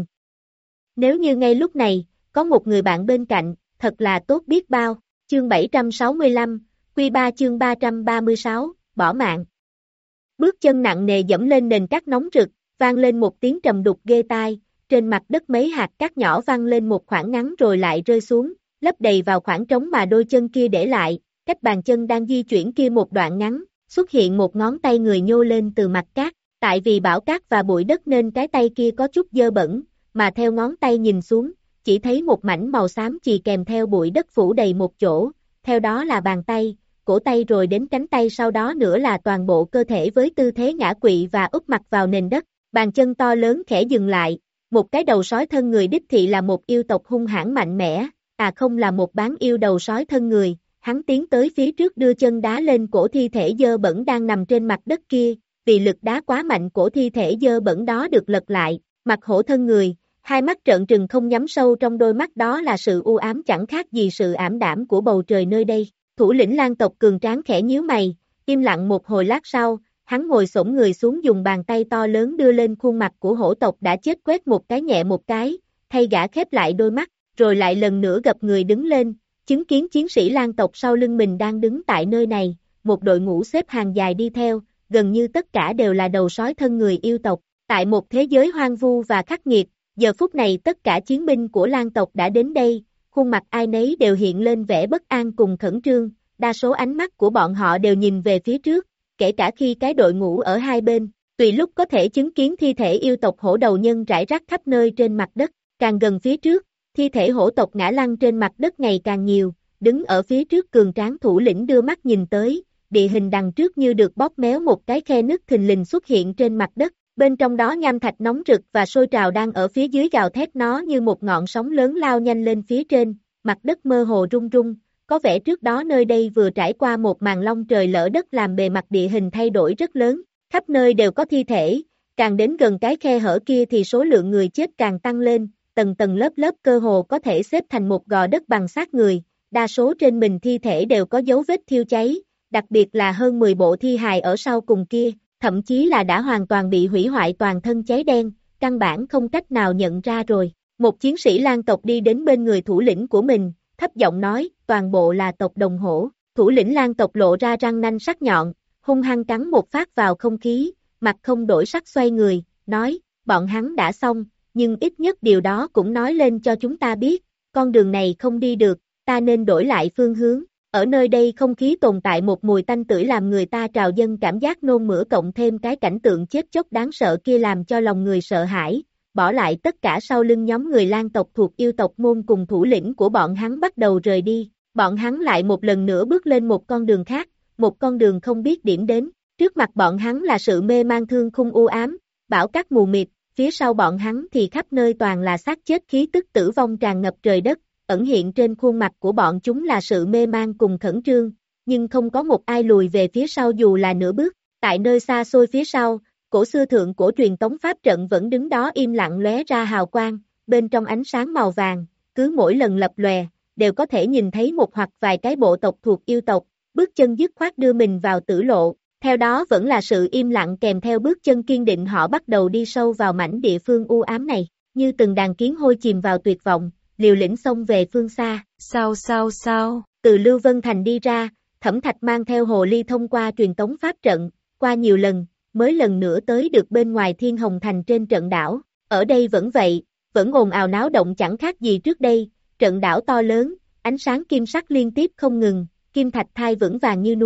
Nếu như ngay lúc này, có một người bạn bên cạnh, thật là tốt biết bao. Chương bảy trăm sáu mươi lăm, Quy ba chương ba trăm ba mươi sáu, bỏ mạng. Bước chân nặng nề dẫm lên nền cát nóng rực, vang lên một tiếng trầm đục ghê tai, trên mặt đất mấy hạt cát nhỏ văng lên một khoảng ngắn rồi lại rơi xuống, lấp đầy vào khoảng trống mà đôi chân kia để lại, cách bàn chân đang di chuyển kia một đoạn ngắn, xuất hiện một ngón tay người nhô lên từ mặt cát, tại vì bão cát và bụi đất nên cái tay kia có chút dơ bẩn, mà theo ngón tay nhìn xuống, chỉ thấy một mảnh màu xám chì kèm theo bụi đất phủ đầy một chỗ, theo đó là bàn tay, cổ tay rồi đến cánh tay, sau đó nữa là toàn bộ cơ thể với tư thế ngã quỵ và úp mặt vào nền đất, bàn chân to lớn khẽ dừng lại, một cái đầu sói thân người đích thị là một yêu tộc hung hãn mạnh mẽ, à không là một bán yêu đầu sói thân người, hắn tiến tới phía trước đưa chân đá lên cổ thi thể dơ bẩn đang nằm trên mặt đất kia, vì lực đá quá mạnh cổ thi thể dơ bẩn đó được lật lại, mặt hổ thân người, hai mắt trợn trừng không nhắm sâu trong đôi mắt đó là sự u ám chẳng khác gì sự ảm đạm của bầu trời nơi đây. Thủ lĩnh Lang tộc cường tráng khẽ nhíu mày, im lặng một hồi lát sau, hắn ngồi xổm người xuống dùng bàn tay to lớn đưa lên khuôn mặt của hổ tộc đã chết quét một cái nhẹ một cái, thay gã khép lại đôi mắt, rồi lại lần nữa gập người đứng lên, chứng kiến chiến sĩ Lang tộc sau lưng mình đang đứng tại nơi này, một đội ngũ xếp hàng dài đi theo, gần như tất cả đều là đầu sói thân người yêu tộc, tại một thế giới hoang vu và khắc nghiệt, giờ phút này tất cả chiến binh của Lang tộc đã đến đây, khuôn mặt ai nấy đều hiện lên vẻ bất an cùng khẩn trương, đa số ánh mắt của bọn họ đều nhìn về phía trước, kể cả khi cái đội ngũ ở hai bên, tùy lúc có thể chứng kiến thi thể yêu tộc hổ đầu nhân rải rác khắp nơi trên mặt đất, càng gần phía trước, thi thể hổ tộc ngã lăn trên mặt đất ngày càng nhiều, đứng ở phía trước cường tráng thủ lĩnh đưa mắt nhìn tới, địa hình đằng trước như được bóp méo, một cái khe nứt thình lình xuất hiện trên mặt đất, bên trong đó nham thạch nóng rực và sôi trào đang ở phía dưới gào thét, nó như một ngọn sóng lớn lao nhanh lên phía trên, mặt đất mơ hồ rung rung. Có vẻ trước đó nơi đây vừa trải qua một màn long trời lỡ đất làm bề mặt địa hình thay đổi rất lớn, khắp nơi đều có thi thể, càng đến gần cái khe hở kia thì số lượng người chết càng tăng lên, tầng tầng lớp lớp cơ hồ có thể xếp thành một gò đất bằng xác người, đa số trên mình thi thể đều có dấu vết thiêu cháy, đặc biệt là hơn mười bộ thi hài ở sau cùng kia, thậm chí là đã hoàn toàn bị hủy hoại toàn thân cháy đen, căn bản không cách nào nhận ra rồi. Một chiến sĩ Lang tộc đi đến bên người thủ lĩnh của mình, thấp giọng nói, toàn bộ là tộc đồng hổ. Thủ lĩnh Lang tộc lộ ra răng nanh sắc nhọn, hung hăng cắn một phát vào không khí, mặt không đổi sắc xoay người, nói, bọn hắn đã xong, nhưng ít nhất điều đó cũng nói lên cho chúng ta biết, con đường này không đi được, ta nên đổi lại phương hướng. Ở nơi đây không khí tồn tại một mùi tanh tưởi làm người ta trào dâng cảm giác nôn mửa, cộng thêm cái cảnh tượng chết chóc đáng sợ kia làm cho lòng người sợ hãi, bỏ lại tất cả sau lưng nhóm người Lang tộc thuộc yêu tộc môn cùng thủ lĩnh của bọn hắn bắt đầu rời đi, bọn hắn lại một lần nữa bước lên một con đường khác, một con đường không biết điểm đến, trước mặt bọn hắn là sự mê man thương khung u ám, bão cát mù mịt, phía sau bọn hắn thì khắp nơi toàn là xác chết, khí tức tử vong tràn ngập trời đất, ẩn hiện trên khuôn mặt của bọn chúng là sự mê man cùng khẩn trương, nhưng không có một ai lùi về phía sau dù là nửa bước, tại nơi xa xôi phía sau, cổ xưa thượng cổ truyền tống pháp trận vẫn đứng đó im lặng lóe ra hào quang, bên trong ánh sáng màu vàng, cứ mỗi lần lập lòe, đều có thể nhìn thấy một hoặc vài cái bộ tộc thuộc yêu tộc, bước chân dứt khoát đưa mình vào tử lộ, theo đó vẫn là sự im lặng kèm theo bước chân kiên định, họ bắt đầu đi sâu vào mảnh địa phương u ám này, như từng đàn kiến hôi chìm vào tuyệt vọng, liều lĩnh xông về phương xa. Sao sao sao, từ Lưu Vân Thành đi ra, Thẩm Thạch mang theo hồ ly thông qua truyền tống pháp trận, qua nhiều lần, mới lần nữa tới được bên ngoài Thiên Hồng Thành trên trận đảo, ở đây vẫn vậy, vẫn ồn ào náo động chẳng khác gì trước đây, trận đảo to lớn, ánh sáng kim sắc liên tiếp không ngừng, kim thạch thai vững vàng như núi,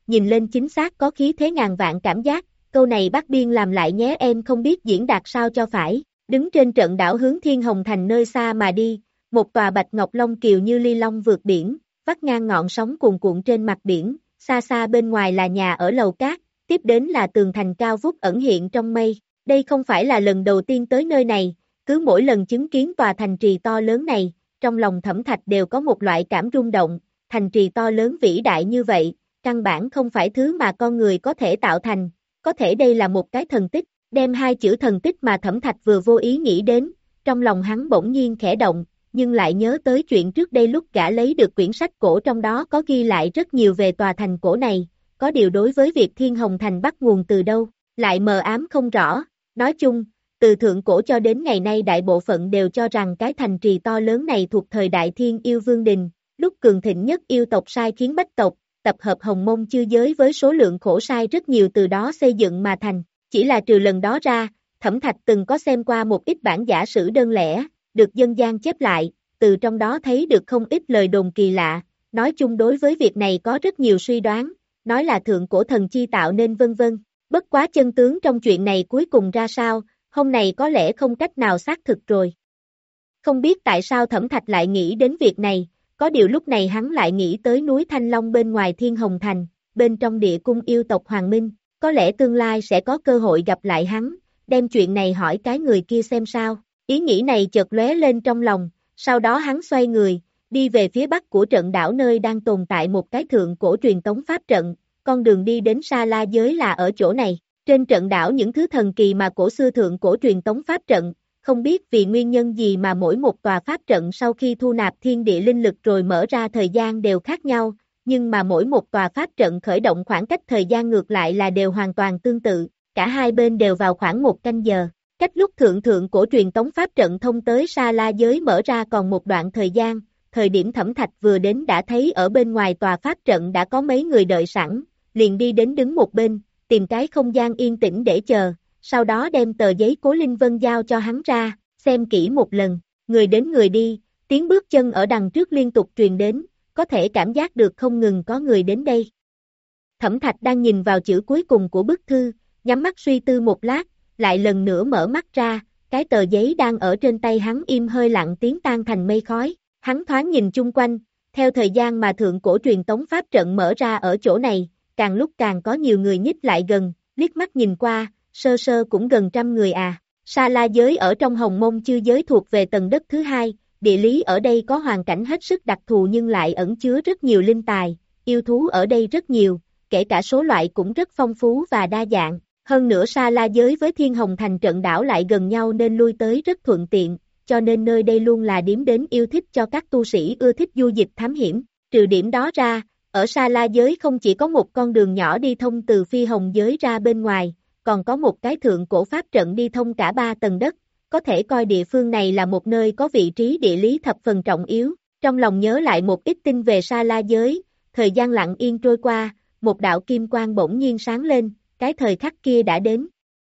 nhìn lên chính xác có khí thế ngàn vạn cảm giác, câu này bác biên làm lại nhé em không biết diễn đạt sao cho phải, đứng trên trận đảo hướng Thiên Hồng Thành nơi xa mà đi, một tòa bạch ngọc long kiều như ly long vượt biển, vắt ngang ngọn sóng cuồn cuộn trên mặt biển, xa xa bên ngoài là nhà ở lầu cát, tiếp đến là tường thành cao vút ẩn hiện trong mây, đây không phải là lần đầu tiên tới nơi này, cứ mỗi lần chứng kiến tòa thành trì to lớn này, trong lòng Thẩm Thạch đều có một loại cảm rung động, thành trì to lớn vĩ đại như vậy, căn bản không phải thứ mà con người có thể tạo thành, có thể đây là một cái thần tích, đem hai chữ thần tích mà Thẩm Thạch vừa vô ý nghĩ đến, trong lòng hắn bỗng nhiên khẽ động, nhưng lại nhớ tới chuyện trước đây lúc gã lấy được quyển sách cổ trong đó có ghi lại rất nhiều về tòa thành cổ này, có điều đối với việc Thiên Hồng Thành bắt nguồn từ đâu, lại mờ ám không rõ, nói chung, từ thượng cổ cho đến ngày nay đại bộ phận đều cho rằng cái thành trì to lớn này thuộc thời đại Thiên Yêu Vương Đình, lúc cường thịnh nhất yêu tộc sai khiến bách tộc, tập hợp hồng môn chư giới với số lượng khổ sai rất nhiều từ đó xây dựng mà thành, chỉ là trừ lần đó ra, Thẩm Thạch từng có xem qua một ít bản giả sử đơn lẻ, được dân gian chép lại, từ trong đó thấy được không ít lời đồn kỳ lạ, nói chung đối với việc này có rất nhiều suy đoán, nói là thượng cổ thần chi tạo nên vân vân, bất quá chân tướng trong chuyện này cuối cùng ra sao, hôm nay có lẽ không cách nào xác thực rồi. Không biết tại sao Thẩm Thạch lại nghĩ đến việc này, có điều lúc này hắn lại nghĩ tới núi Thanh Long bên ngoài Thiên Hồng Thành, bên trong địa cung yêu tộc Hoàng Minh, có lẽ tương lai sẽ có cơ hội gặp lại hắn, đem chuyện này hỏi cái người kia xem sao, ý nghĩ này chợt lóe lên trong lòng, sau đó hắn xoay người, đi về phía bắc của trận đảo nơi đang tồn tại một cái thượng cổ truyền tống pháp trận, con đường đi đến Sa La giới là ở chỗ này. Trên trận đảo những thứ thần kỳ mà cổ xưa thượng cổ truyền tống pháp trận, không biết vì nguyên nhân gì mà mỗi một tòa pháp trận sau khi thu nạp thiên địa linh lực rồi mở ra thời gian đều khác nhau, nhưng mà mỗi một tòa pháp trận khởi động khoảng cách thời gian ngược lại là đều hoàn toàn tương tự, cả hai bên đều vào khoảng một canh giờ. Cách lúc thượng thượng cổ truyền tống pháp trận thông tới Sa La giới mở ra còn một đoạn thời gian, thời điểm Thẩm Thạch vừa đến đã thấy ở bên ngoài tòa pháp trận đã có mấy người đợi sẵn, liền đi đến đứng một bên, tìm cái không gian yên tĩnh để chờ, sau đó đem tờ giấy Cố Linh Vân giao cho hắn ra, xem kỹ một lần, người đến người đi, tiếng bước chân ở đằng trước liên tục truyền đến, có thể cảm giác được không ngừng có người đến đây. Thẩm Thạch đang nhìn vào chữ cuối cùng của bức thư, nhắm mắt suy tư một lát, lại lần nữa mở mắt ra, cái tờ giấy đang ở trên tay hắn im hơi lặng tiếng tan thành mây khói, hắn thoáng nhìn chung quanh, theo thời gian mà thượng cổ truyền tống pháp trận mở ra ở chỗ này, càng lúc càng có nhiều người nhích lại gần, liếc mắt nhìn qua, sơ sơ cũng gần trăm người à. Sa La giới ở trong hồng môn chư giới thuộc về tầng đất thứ hai, địa lý ở đây có hoàn cảnh hết sức đặc thù nhưng lại ẩn chứa rất nhiều linh tài, yêu thú ở đây rất nhiều, kể cả số loại cũng rất phong phú và đa dạng. Hơn nữa Sa La giới với Thiên Hồng Thành trận đảo lại gần nhau nên lui tới rất thuận tiện, cho nên nơi đây luôn là điểm đến yêu thích cho các tu sĩ ưa thích du lịch thám hiểm. Trừ điểm đó ra, ở Sa La giới không chỉ có một con đường nhỏ đi thông từ Phi Hồng giới ra bên ngoài, còn có một cái thượng cổ pháp trận đi thông cả ba tầng đất, có thể coi địa phương này là một nơi có vị trí địa lý thập phần trọng yếu. Trong lòng nhớ lại một ít tin về Sa La giới, thời gian lặng yên trôi qua, một đạo kim quang bỗng nhiên sáng lên, cái thời khắc kia đã đến.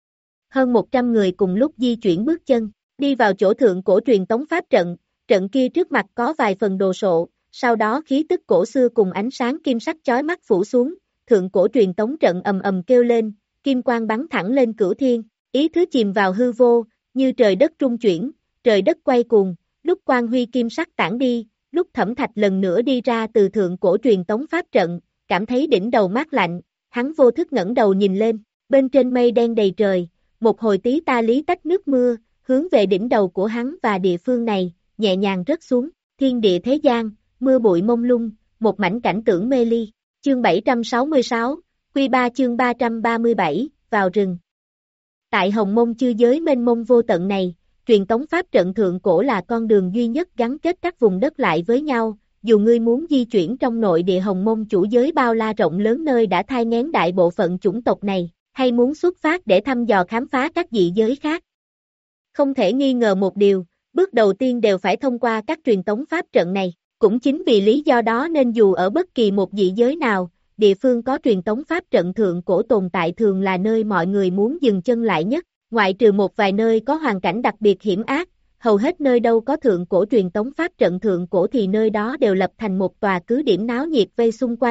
Hơn một trăm người cùng lúc di chuyển bước chân, đi vào chỗ thượng cổ truyền tống pháp trận, trận kia trước mặt có vài phần đồ sộ, sau đó khí tức cổ xưa cùng ánh sáng kim sắc chói mắt phủ xuống, thượng cổ truyền tống trận ầm ầm kêu lên, kim quang bắn thẳng lên cửu thiên, ý thứ chìm vào hư vô, như trời đất trung chuyển, trời đất quay cuồng, lúc quang huy kim sắc tản đi, lúc Thẩm Thạch lần nữa đi ra từ thượng cổ truyền tống pháp trận, cảm thấy đỉnh đầu mát lạnh, hắn vô thức ngẩng đầu nhìn lên, bên trên mây đen đầy trời, một hồi tí ta lý tách nước mưa, hướng về đỉnh đầu của hắn và địa phương này, nhẹ nhàng rớt xuống, thiên địa thế gian, mưa bụi mông lung, một mảnh cảnh tượng mê ly, chương bảy trăm sáu mươi sáu, Quy ba chương ba trăm ba mươi bảy, vào rừng. Tại Hồng Mông chư giới mênh mông vô tận này, truyền tống pháp trận thượng cổ là con đường duy nhất gắn kết các vùng đất lại với nhau, dù ngươi muốn di chuyển trong nội địa Hồng Mông chủ giới bao la rộng lớn nơi đã thai nghén đại bộ phận chủng tộc này, hay muốn xuất phát để thăm dò khám phá các dị giới khác. Không thể nghi ngờ một điều, bước đầu tiên đều phải thông qua các truyền tống pháp trận này, cũng chính vì lý do đó nên dù ở bất kỳ một dị giới nào, địa phương có truyền tống pháp trận thượng cổ tồn tại thường là nơi mọi người muốn dừng chân lại nhất, ngoại trừ một vài nơi có hoàn cảnh đặc biệt hiểm ác, hầu hết nơi đâu có thượng cổ truyền tống pháp trận thượng cổ thì nơi đó đều lập thành một tòa cứ điểm náo nhiệt vây xung quanh,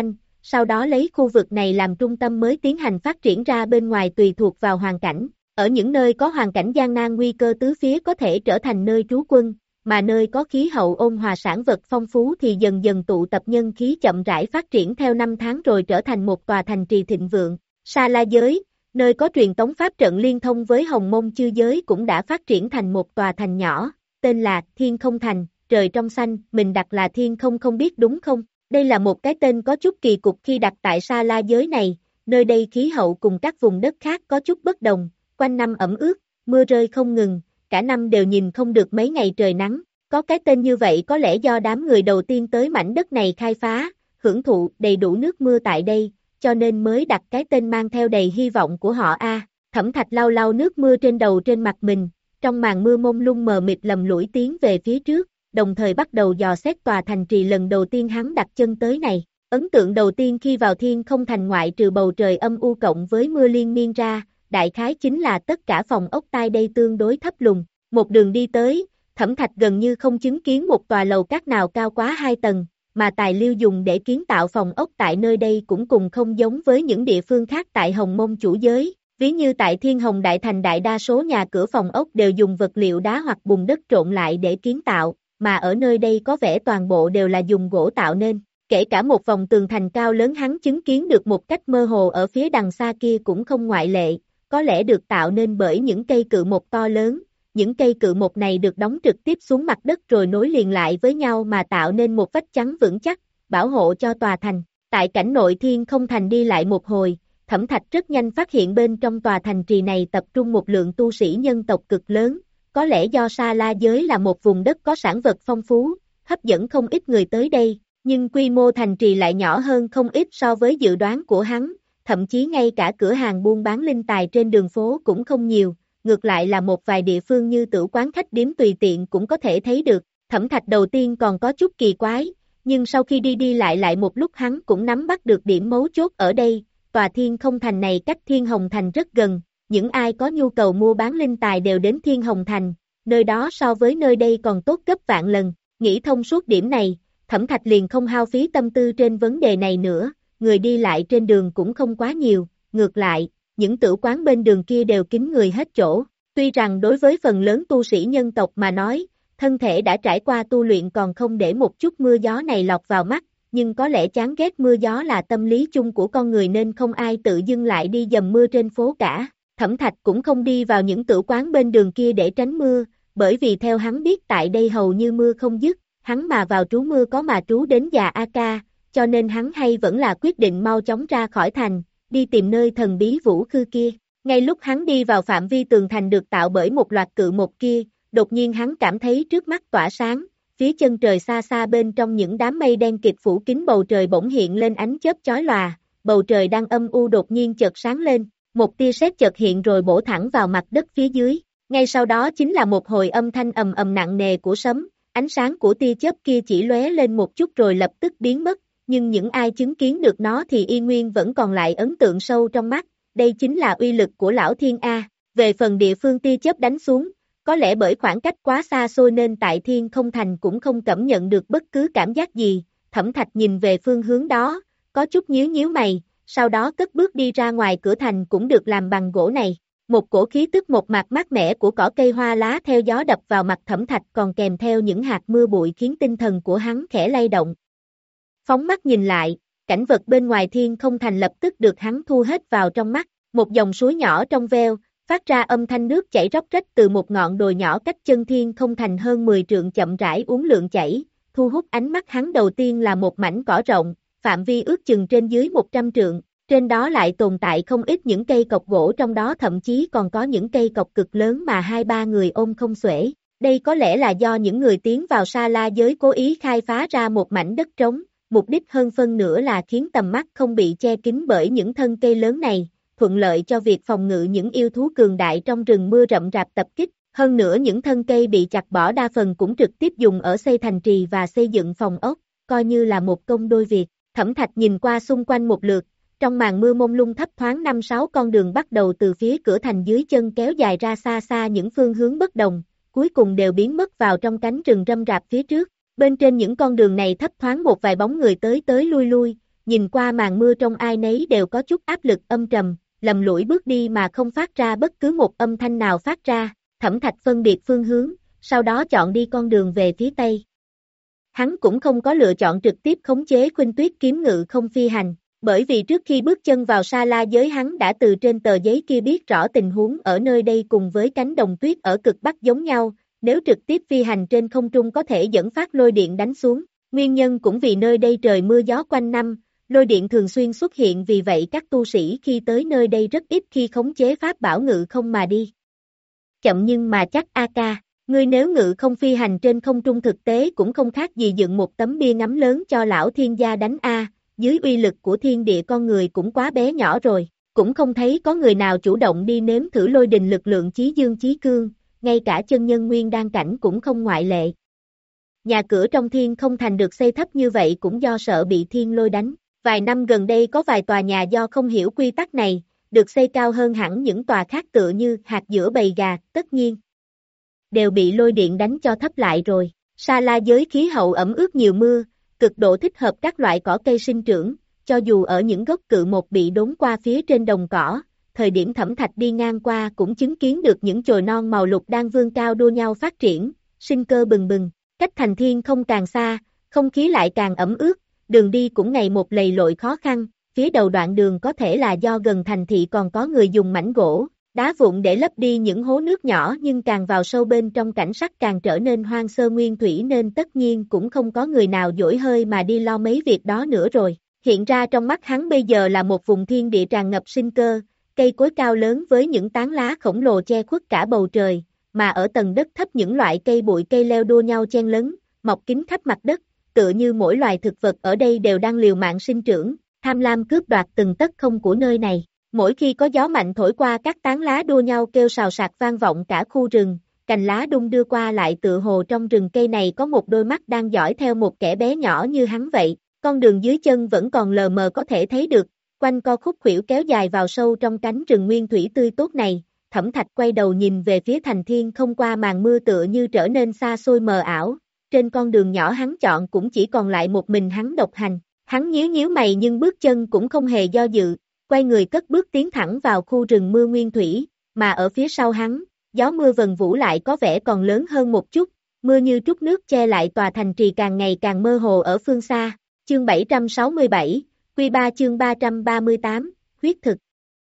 sau đó lấy khu vực này làm trung tâm mới tiến hành phát triển ra bên ngoài tùy thuộc vào hoàn cảnh. Ở những nơi có hoàn cảnh gian nan nguy cơ tứ phía có thể trở thành nơi trú quân, mà nơi có khí hậu ôn hòa sản vật phong phú thì dần dần tụ tập nhân khí chậm rãi phát triển theo năm tháng rồi trở thành một tòa thành trì thịnh vượng. Sa La Giới, nơi có truyền tống pháp trận liên thông với Hồng Mông Chư Giới cũng đã phát triển thành một tòa thành nhỏ, tên là Thiên Không Thành, trời trong xanh, mình đặt là Thiên Không không biết đúng không? Đây là một cái tên có chút kỳ cục khi đặt tại Sa La Giới này, nơi đây khí hậu cùng các vùng đất khác có chút bất đồng, quanh năm ẩm ướt, mưa rơi không ngừng, cả năm đều nhìn không được mấy ngày trời nắng. Có cái tên như vậy có lẽ do đám người đầu tiên tới mảnh đất này khai phá, hưởng thụ đầy đủ nước mưa tại đây, cho nên mới đặt cái tên mang theo đầy hy vọng của họ a. Thẩm Thạch lau lau nước mưa trên đầu trên mặt mình, trong màn mưa mông lung mờ mịt lầm lũi tiến về phía trước, đồng thời bắt đầu dò xét tòa thành trì lần đầu tiên hắn đặt chân tới này. Ấn tượng đầu tiên khi vào Thiên Không Thành ngoại trừ bầu trời âm u cộng với mưa liên miên ra, đại khái chính là tất cả phòng ốc tại đây tương đối thấp lùn. Một đường đi tới, Thẩm Thạch gần như không chứng kiến một tòa lầu các nào cao quá hai tầng, mà tài liệu dùng để kiến tạo phòng ốc tại nơi đây cũng cùng không giống với những địa phương khác tại Hồng Mông chủ giới. Ví như tại Thiên Hồng Đại Thành đại đa số nhà cửa phòng ốc đều dùng vật liệu đá hoặc bùn đất trộn lại để kiến tạo, mà ở nơi đây có vẻ toàn bộ đều là dùng gỗ tạo nên. Kể cả một vòng tường thành cao lớn hắn chứng kiến được một cách mơ hồ ở phía đằng xa kia cũng không ngoại lệ, có lẽ được tạo nên bởi những cây cự một to lớn. Những cây cự một này được đóng trực tiếp xuống mặt đất rồi nối liền lại với nhau mà tạo nên một vách chắn vững chắc, bảo hộ cho tòa thành. Tại cảnh nội Thiên Không Thành đi lại một hồi, Thẩm Thạch rất nhanh phát hiện bên trong tòa thành trì này tập trung một lượng tu sĩ nhân tộc cực lớn, có lẽ do Sa La Giới là một vùng đất có sản vật phong phú, hấp dẫn không ít người tới đây, nhưng quy mô thành trì lại nhỏ hơn không ít so với dự đoán của hắn, thậm chí ngay cả cửa hàng buôn bán linh tài trên đường phố cũng không nhiều. Ngược lại là một vài địa phương như tử quán khách điếm tùy tiện cũng có thể thấy được. Thẩm Thạch đầu tiên còn có chút kỳ quái, nhưng sau khi đi đi lại lại một lúc hắn cũng nắm bắt được điểm mấu chốt ở đây. Tòa Thiên Không Thành này cách Thiên Hồng Thành rất gần, những ai có nhu cầu mua bán linh tài đều đến Thiên Hồng Thành, nơi đó so với nơi đây còn tốt gấp vạn lần. Nghĩ thông suốt điểm này, Thẩm Thạch liền không hao phí tâm tư trên vấn đề này nữa, người đi lại trên đường cũng không quá nhiều, ngược lại, những tử quán bên đường kia đều kín người hết chỗ. Tuy rằng đối với phần lớn tu sĩ nhân tộc mà nói, thân thể đã trải qua tu luyện còn không để một chút mưa gió này lọt vào mắt, nhưng có lẽ chán ghét mưa gió là tâm lý chung của con người nên không ai tự dưng lại đi dầm mưa trên phố cả. Thẩm Thạch cũng không đi vào những tử quán bên đường kia để tránh mưa, bởi vì theo hắn biết tại đây hầu như mưa không dứt, hắn mà vào trú mưa có mà trú đến già a ca, cho nên hắn hay vẫn là quyết định mau chóng ra khỏi thành, đi tìm nơi thần bí Vũ Khư kia. Ngay lúc hắn đi vào phạm vi tường thành được tạo bởi một loạt cự một kia, đột nhiên hắn cảm thấy trước mắt tỏa sáng, phía chân trời xa xa bên trong những đám mây đen kịt phủ kín bầu trời bỗng hiện lên ánh chớp chói lòa, bầu trời đang âm u đột nhiên chợt sáng lên, một tia sét chợt hiện rồi bổ thẳng vào mặt đất phía dưới. Ngay sau đó chính là một hồi âm thanh ầm ầm nặng nề của sấm, ánh sáng của tia chớp kia chỉ lóe lên một chút rồi lập tức biến mất. Nhưng những ai chứng kiến được nó thì y nguyên vẫn còn lại ấn tượng sâu trong mắt, đây chính là uy lực của Lão Thiên A. Về phần địa phương tia chớp đánh xuống, có lẽ bởi khoảng cách quá xa xôi nên tại Thiên Không Thành cũng không cảm nhận được bất cứ cảm giác gì. Thẩm Thạch nhìn về phương hướng đó, có chút nhíu nhíu mày, sau đó cất bước đi ra ngoài cửa thành cũng được làm bằng gỗ này. Một cổ khí tức một mặt mát mẻ của cỏ cây hoa lá theo gió đập vào mặt Thẩm Thạch còn kèm theo những hạt mưa bụi khiến tinh thần của hắn khẽ lay động. Phóng mắt nhìn lại, cảnh vật bên ngoài Thiên Không Thành lập tức được hắn thu hết vào trong mắt, một dòng suối nhỏ trong veo, phát ra âm thanh nước chảy róc rách từ một ngọn đồi nhỏ cách chân Thiên Không Thành hơn mười trượng chậm rãi uốn lượn chảy, thu hút ánh mắt hắn đầu tiên là một mảnh cỏ rộng, phạm vi ước chừng trên dưới một trăm trượng, trên đó lại tồn tại không ít những cây cọc gỗ trong đó thậm chí còn có những cây cọc cực lớn mà hai ba người ôm không xuể. Đây có lẽ là do những người tiến vào Sa La Giới cố ý khai phá ra một mảnh đất trống. Mục đích hơn phân nữa là khiến tầm mắt không bị che kín bởi những thân cây lớn này, thuận lợi cho việc phòng ngự những yêu thú cường đại trong rừng mưa rậm rạp tập kích. Hơn nữa những thân cây bị chặt bỏ đa phần cũng trực tiếp dùng ở xây thành trì và xây dựng phòng ốc, coi như là một công đôi việc. Thẩm Thạch nhìn qua xung quanh một lượt, trong màn mưa mông lung thấp thoáng năm sáu con đường bắt đầu từ phía cửa thành dưới chân kéo dài ra xa xa những phương hướng bất đồng, cuối cùng đều biến mất vào trong cánh rừng rậm rạp phía trước. Bên trên những con đường này thấp thoáng một vài bóng người tới tới lui lui, nhìn qua màn mưa trong ai nấy đều có chút áp lực âm trầm, lầm lũi bước đi mà không phát ra bất cứ một âm thanh nào phát ra, Thẩm Thạch phân biệt phương hướng, sau đó chọn đi con đường về phía tây. Hắn cũng không có lựa chọn trực tiếp khống chế Khuynh Tuyết kiếm ngự không phi hành, bởi vì trước khi bước chân vào sa la giới hắn đã từ trên tờ giấy kia biết rõ tình huống ở nơi đây cùng với cánh đồng tuyết ở cực bắc giống nhau, nếu trực tiếp phi hành trên không trung có thể dẫn phát lôi điện đánh xuống, nguyên nhân cũng vì nơi đây trời mưa gió quanh năm, lôi điện thường xuyên xuất hiện vì vậy các tu sĩ khi tới nơi đây rất ít khi khống chế pháp bảo ngự không mà đi. Chậm nhưng mà chắc a ca, ngươi nếu ngự không phi hành trên không trung thực tế cũng không khác gì dựng một tấm bia ngắm lớn cho lão thiên gia đánh a, dưới uy lực của thiên địa con người cũng quá bé nhỏ rồi, cũng không thấy có người nào chủ động đi nếm thử lôi đình lực lượng chí dương chí cương, ngay cả chân nhân nguyên đan cảnh cũng không ngoại lệ. Nhà cửa trong thiên không thành được xây thấp như vậy cũng do sợ bị thiên lôi đánh. Vài năm gần đây có vài tòa nhà do không hiểu quy tắc này, được xây cao hơn hẳn những tòa khác tựa như hạt giữa bầy gà, tất nhiên. Đều bị lôi điện đánh cho thấp lại rồi. Sa la giới khí hậu ẩm ướt nhiều mưa, cực độ thích hợp các loại cỏ cây sinh trưởng, cho dù ở những gốc cự một bị đốn qua phía trên đồng cỏ, thời điểm Thẩm Thạch đi ngang qua cũng chứng kiến được những chồi non màu lục đang vươn cao đua nhau phát triển, sinh cơ bừng bừng, cách thành thiên không càng xa, không khí lại càng ẩm ướt. Đường đi cũng ngày một lầy lội khó khăn, phía đầu đoạn đường có thể là do gần thành thị còn có người dùng mảnh gỗ, đá vụn để lấp đi những hố nước nhỏ nhưng càng vào sâu bên trong cảnh sắc càng trở nên hoang sơ nguyên thủy nên tất nhiên cũng không có người nào dỗi hơi mà đi lo mấy việc đó nữa rồi. Hiện ra trong mắt hắn bây giờ là một vùng thiên địa tràn ngập sinh cơ, cây cối cao lớn với những tán lá khổng lồ che khuất cả bầu trời, mà ở tầng đất thấp những loại cây bụi cây leo đua nhau chen lấn, mọc kín khắp mặt đất. Tựa như mỗi loài thực vật ở đây đều đang liều mạng sinh trưởng, tham lam cướp đoạt từng tấc không của nơi này. Mỗi khi có gió mạnh thổi qua các tán lá đua nhau kêu xào xạc vang vọng cả khu rừng, cành lá đung đưa qua lại tựa hồ trong rừng cây này có một đôi mắt đang dõi theo một kẻ bé nhỏ như hắn vậy. Con đường dưới chân vẫn còn lờ mờ có thể thấy được, quanh co khúc khuỷu kéo dài vào sâu trong cánh rừng nguyên thủy tươi tốt này. Thẩm Thạch quay đầu nhìn về phía thành thiên không qua màn mưa tựa như trở nên xa xôi mờ ảo. Trên con đường nhỏ hắn chọn cũng chỉ còn lại một mình hắn độc hành, hắn nhíu nhíu mày nhưng bước chân cũng không hề do dự, quay người cất bước tiến thẳng vào khu rừng mưa nguyên thủy, mà ở phía sau hắn, gió mưa vần vũ lại có vẻ còn lớn hơn một chút, mưa như trút nước che lại tòa thành trì càng ngày càng mơ hồ ở phương xa. Chương bảy trăm sáu mươi bảy, Quy ba chương ba trăm ba mươi tám, huyết thực.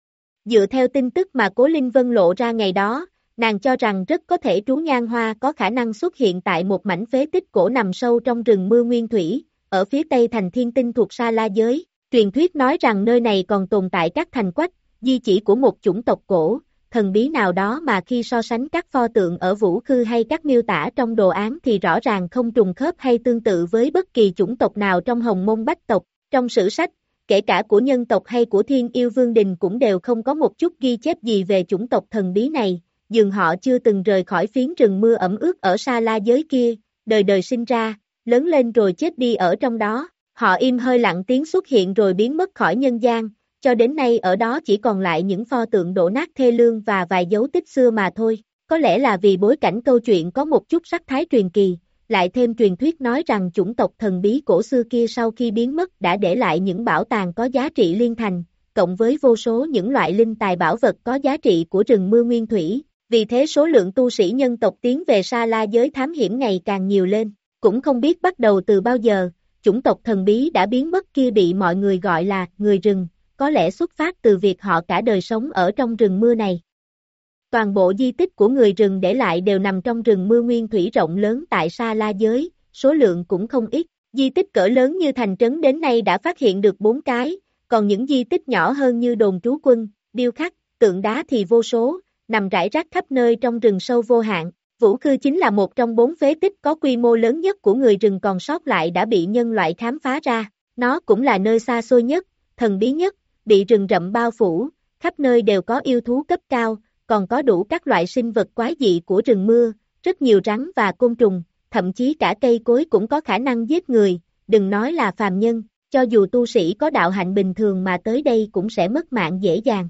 Dựa theo tin tức mà Cố Linh Vân lộ ra ngày đó, nàng cho rằng rất có thể Trú Nhan Hoa có khả năng xuất hiện tại một mảnh phế tích cổ nằm sâu trong rừng mưa nguyên thủy, ở phía tây thành Thiên Tinh thuộc Sa La giới. Truyền thuyết nói rằng nơi này còn tồn tại các thành quách, di chỉ của một chủng tộc cổ, thần bí nào đó mà khi so sánh các pho tượng ở Vũ Khư hay các miêu tả trong đồ án thì rõ ràng không trùng khớp hay tương tự với bất kỳ chủng tộc nào trong Hồng Mông Bách tộc. Trong sử sách, kể cả của nhân tộc hay của Thiên Yêu Vương Đình cũng đều không có một chút ghi chép gì về chủng tộc thần bí này. Dường họ chưa từng rời khỏi phiến rừng mưa ẩm ướt ở Sa La giới kia, đời đời sinh ra, lớn lên rồi chết đi ở trong đó. Họ im hơi lặng tiếng xuất hiện rồi biến mất khỏi nhân gian, cho đến nay ở đó chỉ còn lại những pho tượng đổ nát thê lương và vài dấu tích xưa mà thôi. Có lẽ là vì bối cảnh câu chuyện có một chút sắc thái truyền kỳ, lại thêm truyền thuyết nói rằng chủng tộc thần bí cổ xưa kia sau khi biến mất đã để lại những bảo tàng có giá trị liên thành, cộng với vô số những loại linh tài bảo vật có giá trị của rừng mưa nguyên thủy. Vì thế số lượng tu sĩ nhân tộc tiến về Sa La giới thám hiểm ngày càng nhiều lên, cũng không biết bắt đầu từ bao giờ, chủng tộc thần bí đã biến mất kia bị mọi người gọi là người rừng, có lẽ xuất phát từ việc họ cả đời sống ở trong rừng mưa này. Toàn bộ di tích của người rừng để lại đều nằm trong rừng mưa nguyên thủy rộng lớn tại Sa La giới, số lượng cũng không ít, di tích cỡ lớn như thành trấn đến nay đã phát hiện được bốn cái, còn những di tích nhỏ hơn như đồn trú quân, điêu khắc, tượng đá thì vô số, nằm rải rác khắp nơi trong rừng sâu vô hạn. Vũ Khư chính là một trong bốn phế tích có quy mô lớn nhất của người rừng còn sót lại đã bị nhân loại khám phá ra. Nó cũng là nơi xa xôi nhất, thần bí nhất, bị rừng rậm bao phủ, khắp nơi đều có yêu thú cấp cao, còn có đủ các loại sinh vật quái dị của rừng mưa, rất nhiều rắn và côn trùng, thậm chí cả cây cối cũng có khả năng giết người, đừng nói là phàm nhân, cho dù tu sĩ có đạo hạnh bình thường mà tới đây cũng sẽ mất mạng dễ dàng.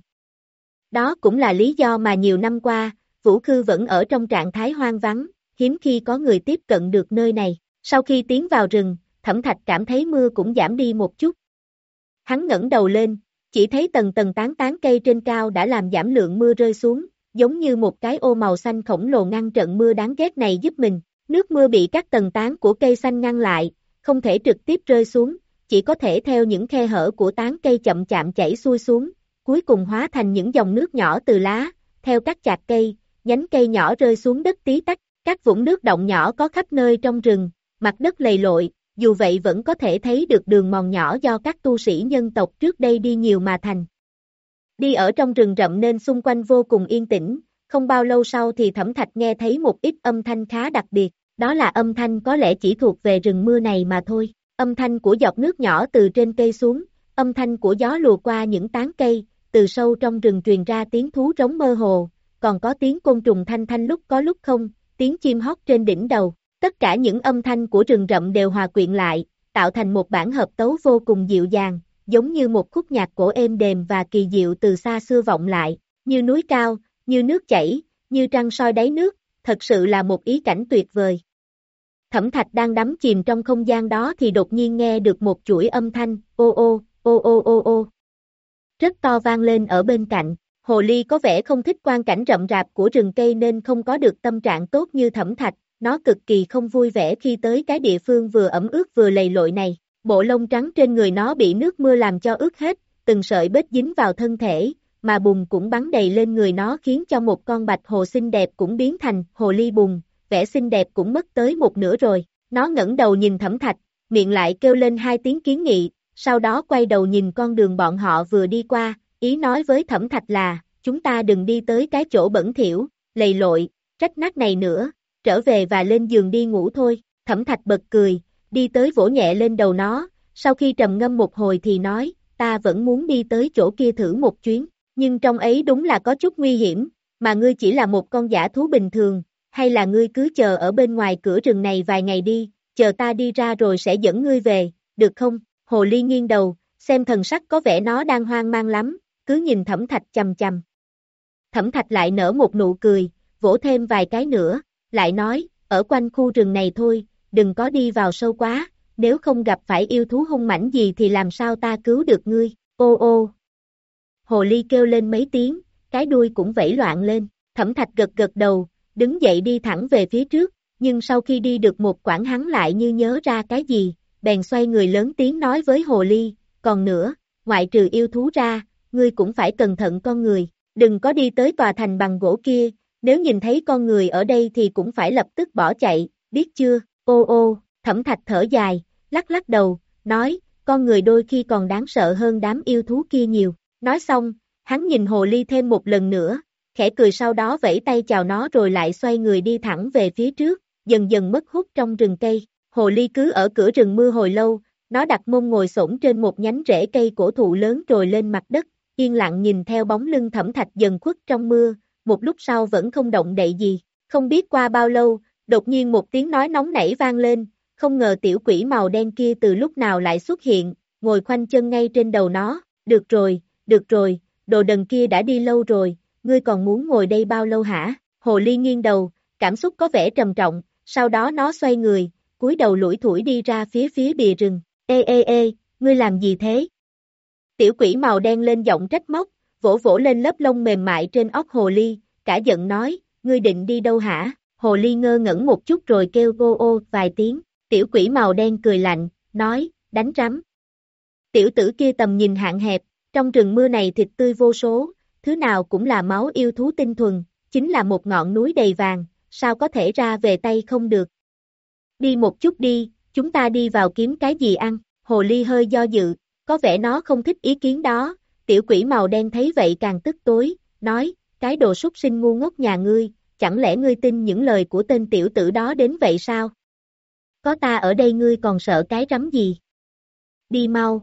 Đó cũng là lý do mà nhiều năm qua, Vũ Khư vẫn ở trong trạng thái hoang vắng, hiếm khi có người tiếp cận được nơi này. Sau khi tiến vào rừng, Thẩm Thạch cảm thấy mưa cũng giảm đi một chút. Hắn ngẩng đầu lên, chỉ thấy tầng tầng tán tán cây trên cao đã làm giảm lượng mưa rơi xuống, giống như một cái ô màu xanh khổng lồ ngăn trận mưa đáng ghét này giúp mình. Nước mưa bị các tầng tán của cây xanh ngăn lại, không thể trực tiếp rơi xuống, chỉ có thể theo những khe hở của tán cây chậm chạm chảy xuôi xuống, cuối cùng hóa thành những dòng nước nhỏ từ lá, theo các chạc cây, nhánh cây nhỏ rơi xuống đất tí tách, các vũng nước động nhỏ có khắp nơi trong rừng, mặt đất lầy lội, dù vậy vẫn có thể thấy được đường mòn nhỏ do các tu sĩ nhân tộc trước đây đi nhiều mà thành. Đi ở trong rừng rậm nên xung quanh vô cùng yên tĩnh, không bao lâu sau thì Thẩm Thạch nghe thấy một ít âm thanh khá đặc biệt, đó là âm thanh có lẽ chỉ thuộc về rừng mưa này mà thôi, âm thanh của giọt nước nhỏ từ trên cây xuống, âm thanh của gió lùa qua những tán cây, từ sâu trong rừng truyền ra tiếng thú rống mơ hồ, còn có tiếng côn trùng thanh thanh lúc có lúc không, tiếng chim hót trên đỉnh đầu, tất cả những âm thanh của rừng rậm đều hòa quyện lại, tạo thành một bản hợp tấu vô cùng dịu dàng, giống như một khúc nhạc cổ êm đềm và kỳ diệu từ xa xưa vọng lại, như núi cao, như nước chảy, như trăng soi đáy nước, thật sự là một ý cảnh tuyệt vời. Thẩm Thạch đang đắm chìm trong không gian đó thì đột nhiên nghe được một chuỗi âm thanh, ô ô, ô ô ô ô. Rất to vang lên ở bên cạnh, Hồ Ly có vẻ không thích quang cảnh rậm rạp của rừng cây nên không có được tâm trạng tốt như Thẩm Thạch, nó cực kỳ không vui vẻ khi tới cái địa phương vừa ẩm ướt vừa lầy lội này, bộ lông trắng trên người nó bị nước mưa làm cho ướt hết, từng sợi bết dính vào thân thể, mà bùn cũng bắn đầy lên người nó khiến cho một con bạch hồ xinh đẹp cũng biến thành hồ ly bùn, vẻ xinh đẹp cũng mất tới một nửa rồi, nó ngẩng đầu nhìn Thẩm Thạch, miệng lại kêu lên hai tiếng kiến nghị, sau đó quay đầu nhìn con đường bọn họ vừa đi qua, ý nói với Thẩm Thạch là, chúng ta đừng đi tới cái chỗ bẩn thỉu, lầy lội, rách nát này nữa, trở về và lên giường đi ngủ thôi, Thẩm Thạch bật cười, đi tới vỗ nhẹ lên đầu nó, sau khi trầm ngâm một hồi thì nói, ta vẫn muốn đi tới chỗ kia thử một chuyến, nhưng trong ấy đúng là có chút nguy hiểm, mà ngươi chỉ là một con dã thú bình thường, hay là ngươi cứ chờ ở bên ngoài cửa rừng này vài ngày đi, chờ ta đi ra rồi sẽ dẫn ngươi về, được không? Hồ Ly nghiêng đầu, xem thần sắc có vẻ nó đang hoang mang lắm, cứ nhìn Thẩm Thạch chằm chằm. Thẩm Thạch lại nở một nụ cười, vỗ thêm vài cái nữa, lại nói, ở quanh khu rừng này thôi, đừng có đi vào sâu quá, nếu không gặp phải yêu thú hung mãnh gì thì làm sao ta cứu được ngươi, ô ô. Hồ Ly kêu lên mấy tiếng, cái đuôi cũng vẫy loạn lên, Thẩm Thạch gật gật đầu, đứng dậy đi thẳng về phía trước, nhưng sau khi đi được một quãng hắn lại như nhớ ra cái gì, bèn xoay người lớn tiếng nói với Hồ Ly, còn nữa, ngoại trừ yêu thú ra, ngươi cũng phải cẩn thận con người, đừng có đi tới tòa thành bằng gỗ kia, nếu nhìn thấy con người ở đây thì cũng phải lập tức bỏ chạy, biết chưa, ô ô, Thẩm Thạch thở dài, lắc lắc đầu, nói, con người đôi khi còn đáng sợ hơn đám yêu thú kia nhiều, nói xong, hắn nhìn Hồ Ly thêm một lần nữa, khẽ cười sau đó vẫy tay chào nó rồi lại xoay người đi thẳng về phía trước, dần dần mất hút trong rừng cây, Hồ Ly cứ ở cửa rừng mưa hồi lâu, nó đặt mông ngồi xổm trên một nhánh rễ cây cổ thụ lớn rồi lên mặt đất, yên lặng nhìn theo bóng lưng Thẩm Thạch dần khuất trong mưa, một lúc sau vẫn không động đậy gì, không biết qua bao lâu, đột nhiên một tiếng nói nóng nảy vang lên, không ngờ tiểu quỷ màu đen kia từ lúc nào lại xuất hiện, ngồi khoanh chân ngay trên đầu nó, được rồi, được rồi, đồ đần kia đã đi lâu rồi, ngươi còn muốn ngồi đây bao lâu hả? Hồ Ly nghiêng đầu, cảm xúc có vẻ trầm trọng, sau đó nó xoay người, cúi đầu lủi thủi đi ra phía phía bìa rừng, ê ê ê, ngươi làm gì thế? Tiểu quỷ màu đen lên giọng trách móc, vỗ vỗ lên lớp lông mềm mại trên óc Hồ Ly, cả giận nói, ngươi định đi đâu hả? Hồ Ly ngơ ngẩn một chút rồi kêu ô ô vài tiếng, tiểu quỷ màu đen cười lạnh, nói, đánh rắm. Tiểu tử kia tầm nhìn hạn hẹp, trong rừng mưa này thịt tươi vô số, thứ nào cũng là máu yêu thú tinh thuần, chính là một ngọn núi đầy vàng, sao có thể ra về tay không được. Đi một chút đi, chúng ta đi vào kiếm cái gì ăn, Hồ Ly hơi do dự, có vẻ nó không thích ý kiến đó, tiểu quỷ màu đen thấy vậy càng tức tối, nói, cái đồ súc sinh ngu ngốc nhà ngươi, chẳng lẽ ngươi tin những lời của tên tiểu tử đó đến vậy sao? Có ta ở đây ngươi còn sợ cái rắm gì? Đi mau.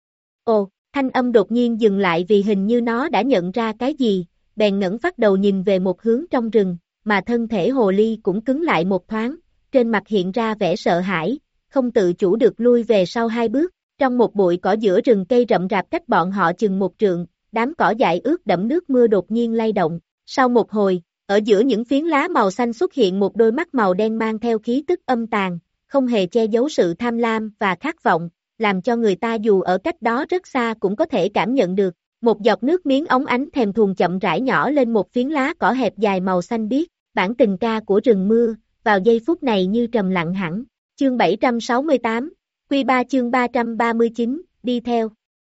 Ồ, thanh âm đột nhiên dừng lại vì hình như nó đã nhận ra cái gì, bèn ngẩng phát đầu nhìn về một hướng trong rừng, mà thân thể Hồ Ly cũng cứng lại một thoáng, trên mặt hiện ra vẻ sợ hãi, không tự chủ được lui về sau hai bước, trong một bụi cỏ giữa rừng cây rậm rạp cách bọn họ chừng một trượng, đám cỏ dại ướt đẫm nước mưa đột nhiên lay động, sau một hồi, ở giữa những phiến lá màu xanh xuất hiện một đôi mắt màu đen mang theo khí tức âm tàn, không hề che giấu sự tham lam và khát vọng, làm cho người ta dù ở cách đó rất xa cũng có thể cảm nhận được. Một giọt nước miếng óng ánh thèm thuồng chậm rãi nhỏ lên một phiến lá cỏ hẹp dài màu xanh biếc, bản tình ca của rừng mưa, vào giây phút này như trầm lặng hẳn. Chương bảy trăm sáu mươi tám, Quy ba chương ba trăm ba mươi chín, đi theo.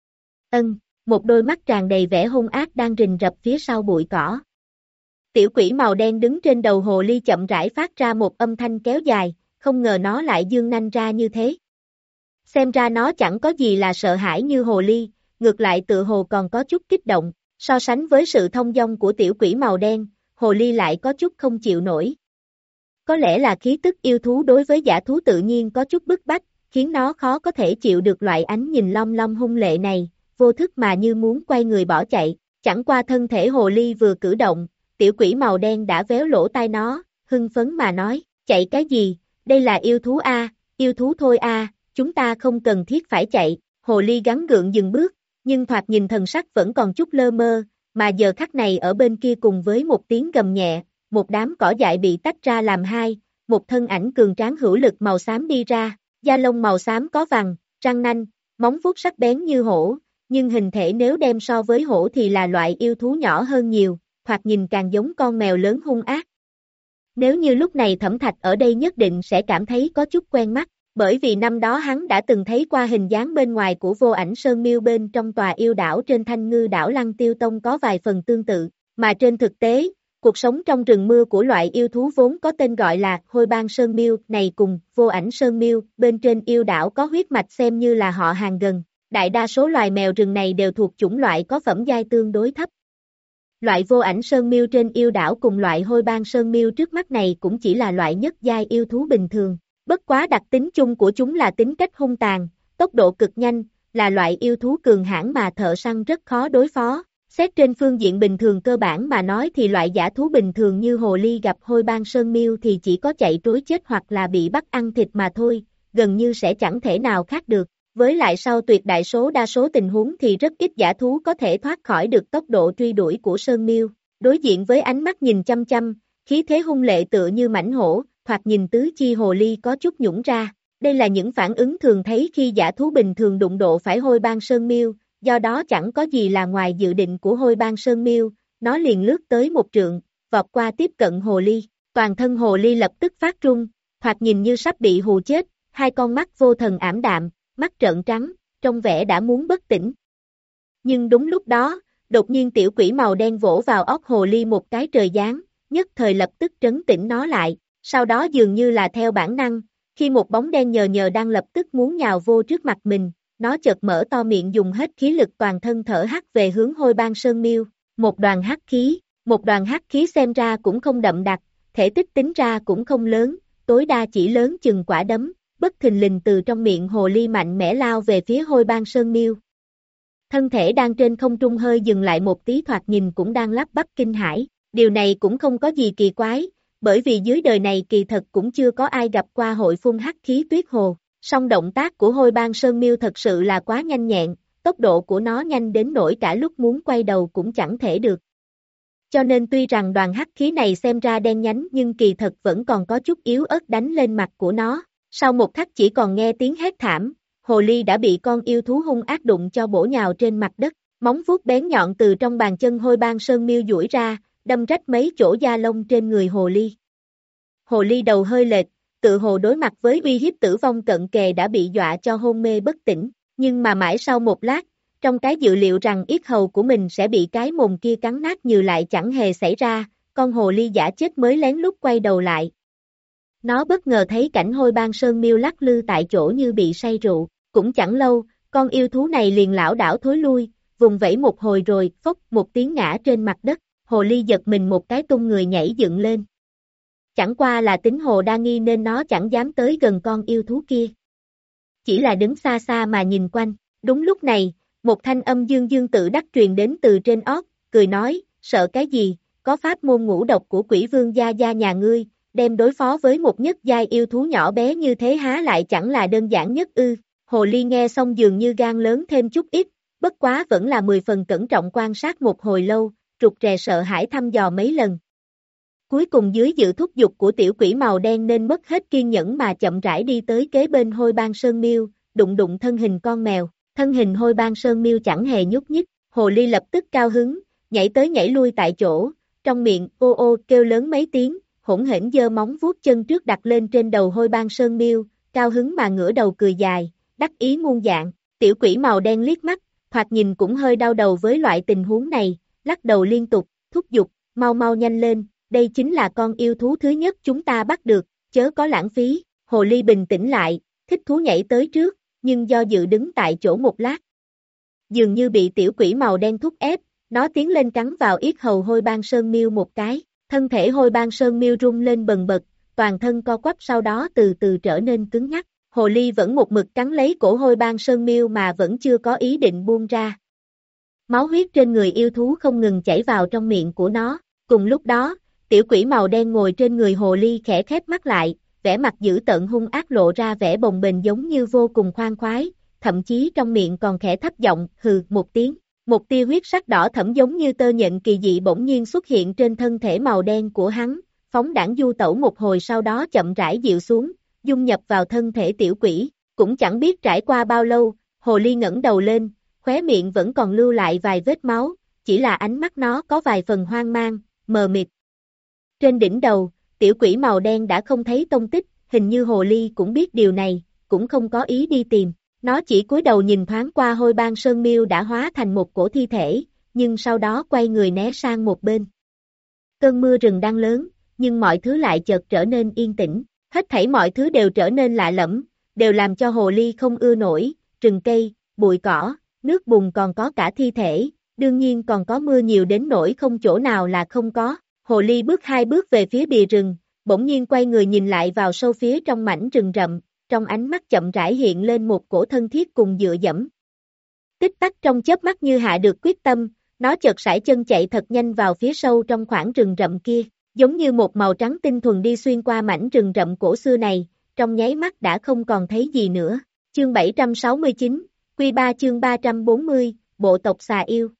Ân, một đôi mắt tràn đầy vẻ hung ác đang rình rập phía sau bụi cỏ. Tiểu quỷ màu đen đứng trên đầu hồ ly chậm rãi phát ra một âm thanh kéo dài, không ngờ nó lại giương nanh ra như thế. Xem ra nó chẳng có gì là sợ hãi như hồ ly, ngược lại tựa hồ còn có chút kích động, so sánh với sự thông dong của tiểu quỷ màu đen, hồ ly lại có chút không chịu nổi. Có lẽ là khí tức yêu thú đối với dã thú tự nhiên có chút bức bách, khiến nó khó có thể chịu được loại ánh nhìn long long hung lệ này, vô thức mà như muốn quay người bỏ chạy, chẳng qua thân thể hồ ly vừa cử động, tiểu quỷ màu đen đã véo lỗ tai nó, hưng phấn mà nói, chạy cái gì, đây là yêu thú a, yêu thú thôi a, chúng ta không cần thiết phải chạy, hồ ly gắng gượng dừng bước, nhưng thoạt nhìn thần sắc vẫn còn chút lơ mơ, mà giờ khắc này ở bên kia cùng với một tiếng gầm nhẹ, một đám cỏ dại bị tách ra làm hai, một thân ảnh cường tráng hữu lực màu xám đi ra, da lông màu xám có vằn, răng nanh, móng vuốt sắc bén như hổ, nhưng hình thể nếu đem so với hổ thì là loại yêu thú nhỏ hơn nhiều, thoạt nhìn càng giống con mèo lớn hung ác. Nếu như lúc này Thẩm Thạch ở đây nhất định sẽ cảm thấy có chút quen mắt, bởi vì năm đó hắn đã từng thấy qua hình dáng bên ngoài của Vô Ảnh Sơn Miêu bên trong tòa yêu đảo trên Thanh Ngư đảo Lăng Tiêu Tông có vài phần tương tự, mà trên thực tế, cuộc sống trong rừng mưa của loại yêu thú vốn có tên gọi là Hôi Bang Sơn Miêu này cùng Vô Ảnh Sơn Miêu bên trên yêu đảo có huyết mạch xem như là họ hàng gần, đại đa số loài mèo rừng này đều thuộc chủng loại có phẩm giai tương đối thấp. Loại Vô Ảnh Sơn Miêu trên yêu đảo cùng loại Hôi Bang Sơn Miêu trước mắt này cũng chỉ là loại nhất giai yêu thú bình thường. Bất quá đặc tính chung của chúng là tính cách hung tàn, tốc độ cực nhanh, là loại yêu thú cường hãn mà thợ săn rất khó đối phó. Xét trên phương diện bình thường cơ bản mà nói thì loại dã thú bình thường như hồ ly gặp Hôi Bang Sơn Miêu thì chỉ có chạy trối chết hoặc là bị bắt ăn thịt mà thôi, gần như sẽ chẳng thể nào khác được. Với lại sau tuyệt đại số đa số tình huống thì rất ít dã thú có thể thoát khỏi được tốc độ truy đuổi của Sơn Miêu. Đối diện với ánh mắt nhìn chăm chăm, khí thế hung lệ tựa như mãnh hổ, thoạt nhìn tứ chi hồ ly có chút nhũng ra. Đây là những phản ứng thường thấy khi dã thú bình thường đụng độ phải Hôi Bang Sơn Miêu, do đó chẳng có gì là ngoài dự định của Hôi Bang Sơn Miêu, nó liền lướt tới một trượng, vọt qua tiếp cận hồ ly. Toàn thân hồ ly lập tức phát run, thoạt nhìn như sắp bị hù chết, hai con mắt vô thần ảm đạm, mắt trợn trắng, trông vẻ đã muốn bất tỉnh. Nhưng đúng lúc đó, đột nhiên tiểu quỷ màu đen vỗ vào óc hồ ly một cái trời giáng, nhất thời lập tức trấn tĩnh nó lại, sau đó dường như là theo bản năng, khi một bóng đen nhờ nhờ đang lập tức muốn nhào vô trước mặt mình, nó chợt mở to miệng dùng hết khí lực toàn thân thở hắt về hướng Hôi Bang Sơn Miêu, một đoàn hắc khí, một đoàn hắc khí xem ra cũng không đậm đặc, thể tích tính ra cũng không lớn, tối đa chỉ lớn chừng quả đấm, bất thình lình từ trong miệng hồ ly mạnh mẽ lao về phía Hôi Bang Sơn Miêu. Thân thể đang trên không trung hơi dừng lại một tí thoạt nhìn cũng đang lắp bắp kinh hãi, điều này cũng không có gì kỳ quái, bởi vì dưới đời này kỳ thật cũng chưa có ai gặp qua hội phun hắc khí tuyết hồ, song động tác của Hôi Bang Sơn Miêu thật sự là quá nhanh nhẹn, tốc độ của nó nhanh đến nỗi cả lúc muốn quay đầu cũng chẳng thể được. Cho nên tuy rằng đoàn hắc khí này xem ra đen nhánh nhưng kỳ thật vẫn còn có chút yếu ớt đánh lên mặt của nó. Sau một khắc chỉ còn nghe tiếng hét thảm, hồ ly đã bị con yêu thú hung ác đụng cho bổ nhào trên mặt đất, móng vuốt bén nhọn từ trong bàn chân Hôi Bang Sơn Miêu duỗi ra, đâm rách mấy chỗ da lông trên người hồ ly. Hồ ly đầu hơi lệch, tự hồ đối mặt với uy hiếp tử vong cận kề đã bị dọa cho hôn mê bất tỉnh, nhưng mà mãi sau một lát, trong cái dự liệu rằng yết hầu của mình sẽ bị cái mồm kia cắn nát như lại chẳng hề xảy ra, con hồ ly giả chết mới lén lút quay đầu lại. Nó bất ngờ thấy cảnh Hôi Bang Sơn Miêu lắc lư tại chỗ như bị say rượu, cũng chẳng lâu, con yêu thú này liền lảo đảo thối lui, vùng vẫy một hồi rồi, phốc một tiếng ngã trên mặt đất, hồ ly giật mình một cái tung người nhảy dựng lên. Chẳng qua là tính hồ đa nghi nên nó chẳng dám tới gần con yêu thú kia. Chỉ là đứng xa xa mà nhìn quanh, đúng lúc này, một thanh âm dương dương tự đắc truyền đến từ trên ót, cười nói, sợ cái gì, có pháp môn ngũ độc của Quỷ Vương gia gia nhà ngươi, đem đối phó với một nhất giai yêu thú nhỏ bé như thế há lại chẳng là đơn giản nhất ư. Hồ ly nghe xong dường như gan lớn thêm chút ít, bất quá vẫn là mười phần cẩn trọng quan sát một hồi lâu, rụt rè sợ hãi thăm dò mấy lần. Cuối cùng dưới sự thúc giục của tiểu quỷ màu đen nên mất hết kiên nhẫn mà chậm rãi đi tới kế bên Hôi Bang Sơn Miêu, đụng đụng thân hình con mèo, thân hình hôi bang sơn miêu chẳng hề nhúc nhích, hồ ly lập tức cao hứng, nhảy tới nhảy lui tại chỗ, trong miệng ô ô kêu lớn mấy tiếng, hỗn hển giơ móng vuốt chân trước đặt lên trên đầu hôi bang sơn miêu, cao hứng mà ngửa đầu cười dài, đắc ý muôn dạng, tiểu quỷ màu đen liếc mắt, thoạt nhìn cũng hơi đau đầu với loại tình huống này, lắc đầu liên tục, thúc giục, mau mau nhanh lên, đây chính là con yêu thú thứ nhất chúng ta bắt được, chớ có lãng phí, hồ ly bình tĩnh lại, thích thú nhảy tới trước, nhưng do dự đứng tại chỗ một lát. Dường như bị tiểu quỷ màu đen thúc ép, nó tiến lên cắn vào yết hầu hôi bang sơn miêu một cái, thân thể hôi bang sơn miêu rung lên bần bật, toàn thân co quắp sau đó từ từ trở nên cứng nhắc, hồ ly vẫn một mực cắn lấy cổ hôi bang sơn miêu mà vẫn chưa có ý định buông ra. Máu huyết trên người yêu thú không ngừng chảy vào trong miệng của nó, cùng lúc đó, tiểu quỷ màu đen ngồi trên người hồ ly khẽ khép mắt lại, vẻ mặt dữ tợn hung ác lộ ra vẻ bồng bềnh giống như vô cùng khoan khoái, thậm chí trong miệng còn khẽ thấp giọng hừ một tiếng, một tia huyết sắc đỏ thẫm giống như tơ nhện kỳ dị bỗng nhiên xuất hiện trên thân thể màu đen của hắn, phóng đãng du tẩu một hồi sau đó chậm rãi dịu xuống, dung nhập vào thân thể tiểu quỷ, cũng chẳng biết trải qua bao lâu, hồ ly ngẩng đầu lên, khóe miệng vẫn còn lưu lại vài vết máu, chỉ là ánh mắt nó có vài phần hoang mang, mờ mịt. Trên đỉnh đầu, tiểu quỷ màu đen đã không thấy tông tích, hình như hồ ly cũng biết điều này, cũng không có ý đi tìm. Nó chỉ cúi đầu nhìn thoáng qua hôi bang sơn miêu đã hóa thành một cổ thi thể, nhưng sau đó quay người né sang một bên. Cơn mưa rừng đang lớn, nhưng mọi thứ lại chợt trở nên yên tĩnh, hết thảy mọi thứ đều trở nên lạ lẫm, đều làm cho hồ ly không ưa nổi, rừng cây, bụi cỏ, nước bùn còn có cả thi thể, đương nhiên còn có mưa nhiều đến nỗi không chỗ nào là không có. Hồ ly bước hai bước về phía bìa rừng, bỗng nhiên quay người nhìn lại vào sâu phía trong mảnh rừng rậm, trong ánh mắt chậm rãi hiện lên một cổ thân thiết cùng dựa dẫm. Tích tắc trong chớp mắt như hạ được quyết tâm, nó chợt sải chân chạy thật nhanh vào phía sâu trong khoảng rừng rậm kia, giống như một màu trắng tinh thuần đi xuyên qua mảnh rừng rậm cổ xưa này, trong nháy mắt đã không còn thấy gì nữa. Chương bảy trăm sáu mươi chín, Quy ba chương ba trăm bốn mươi, Bộ tộc xà yêu.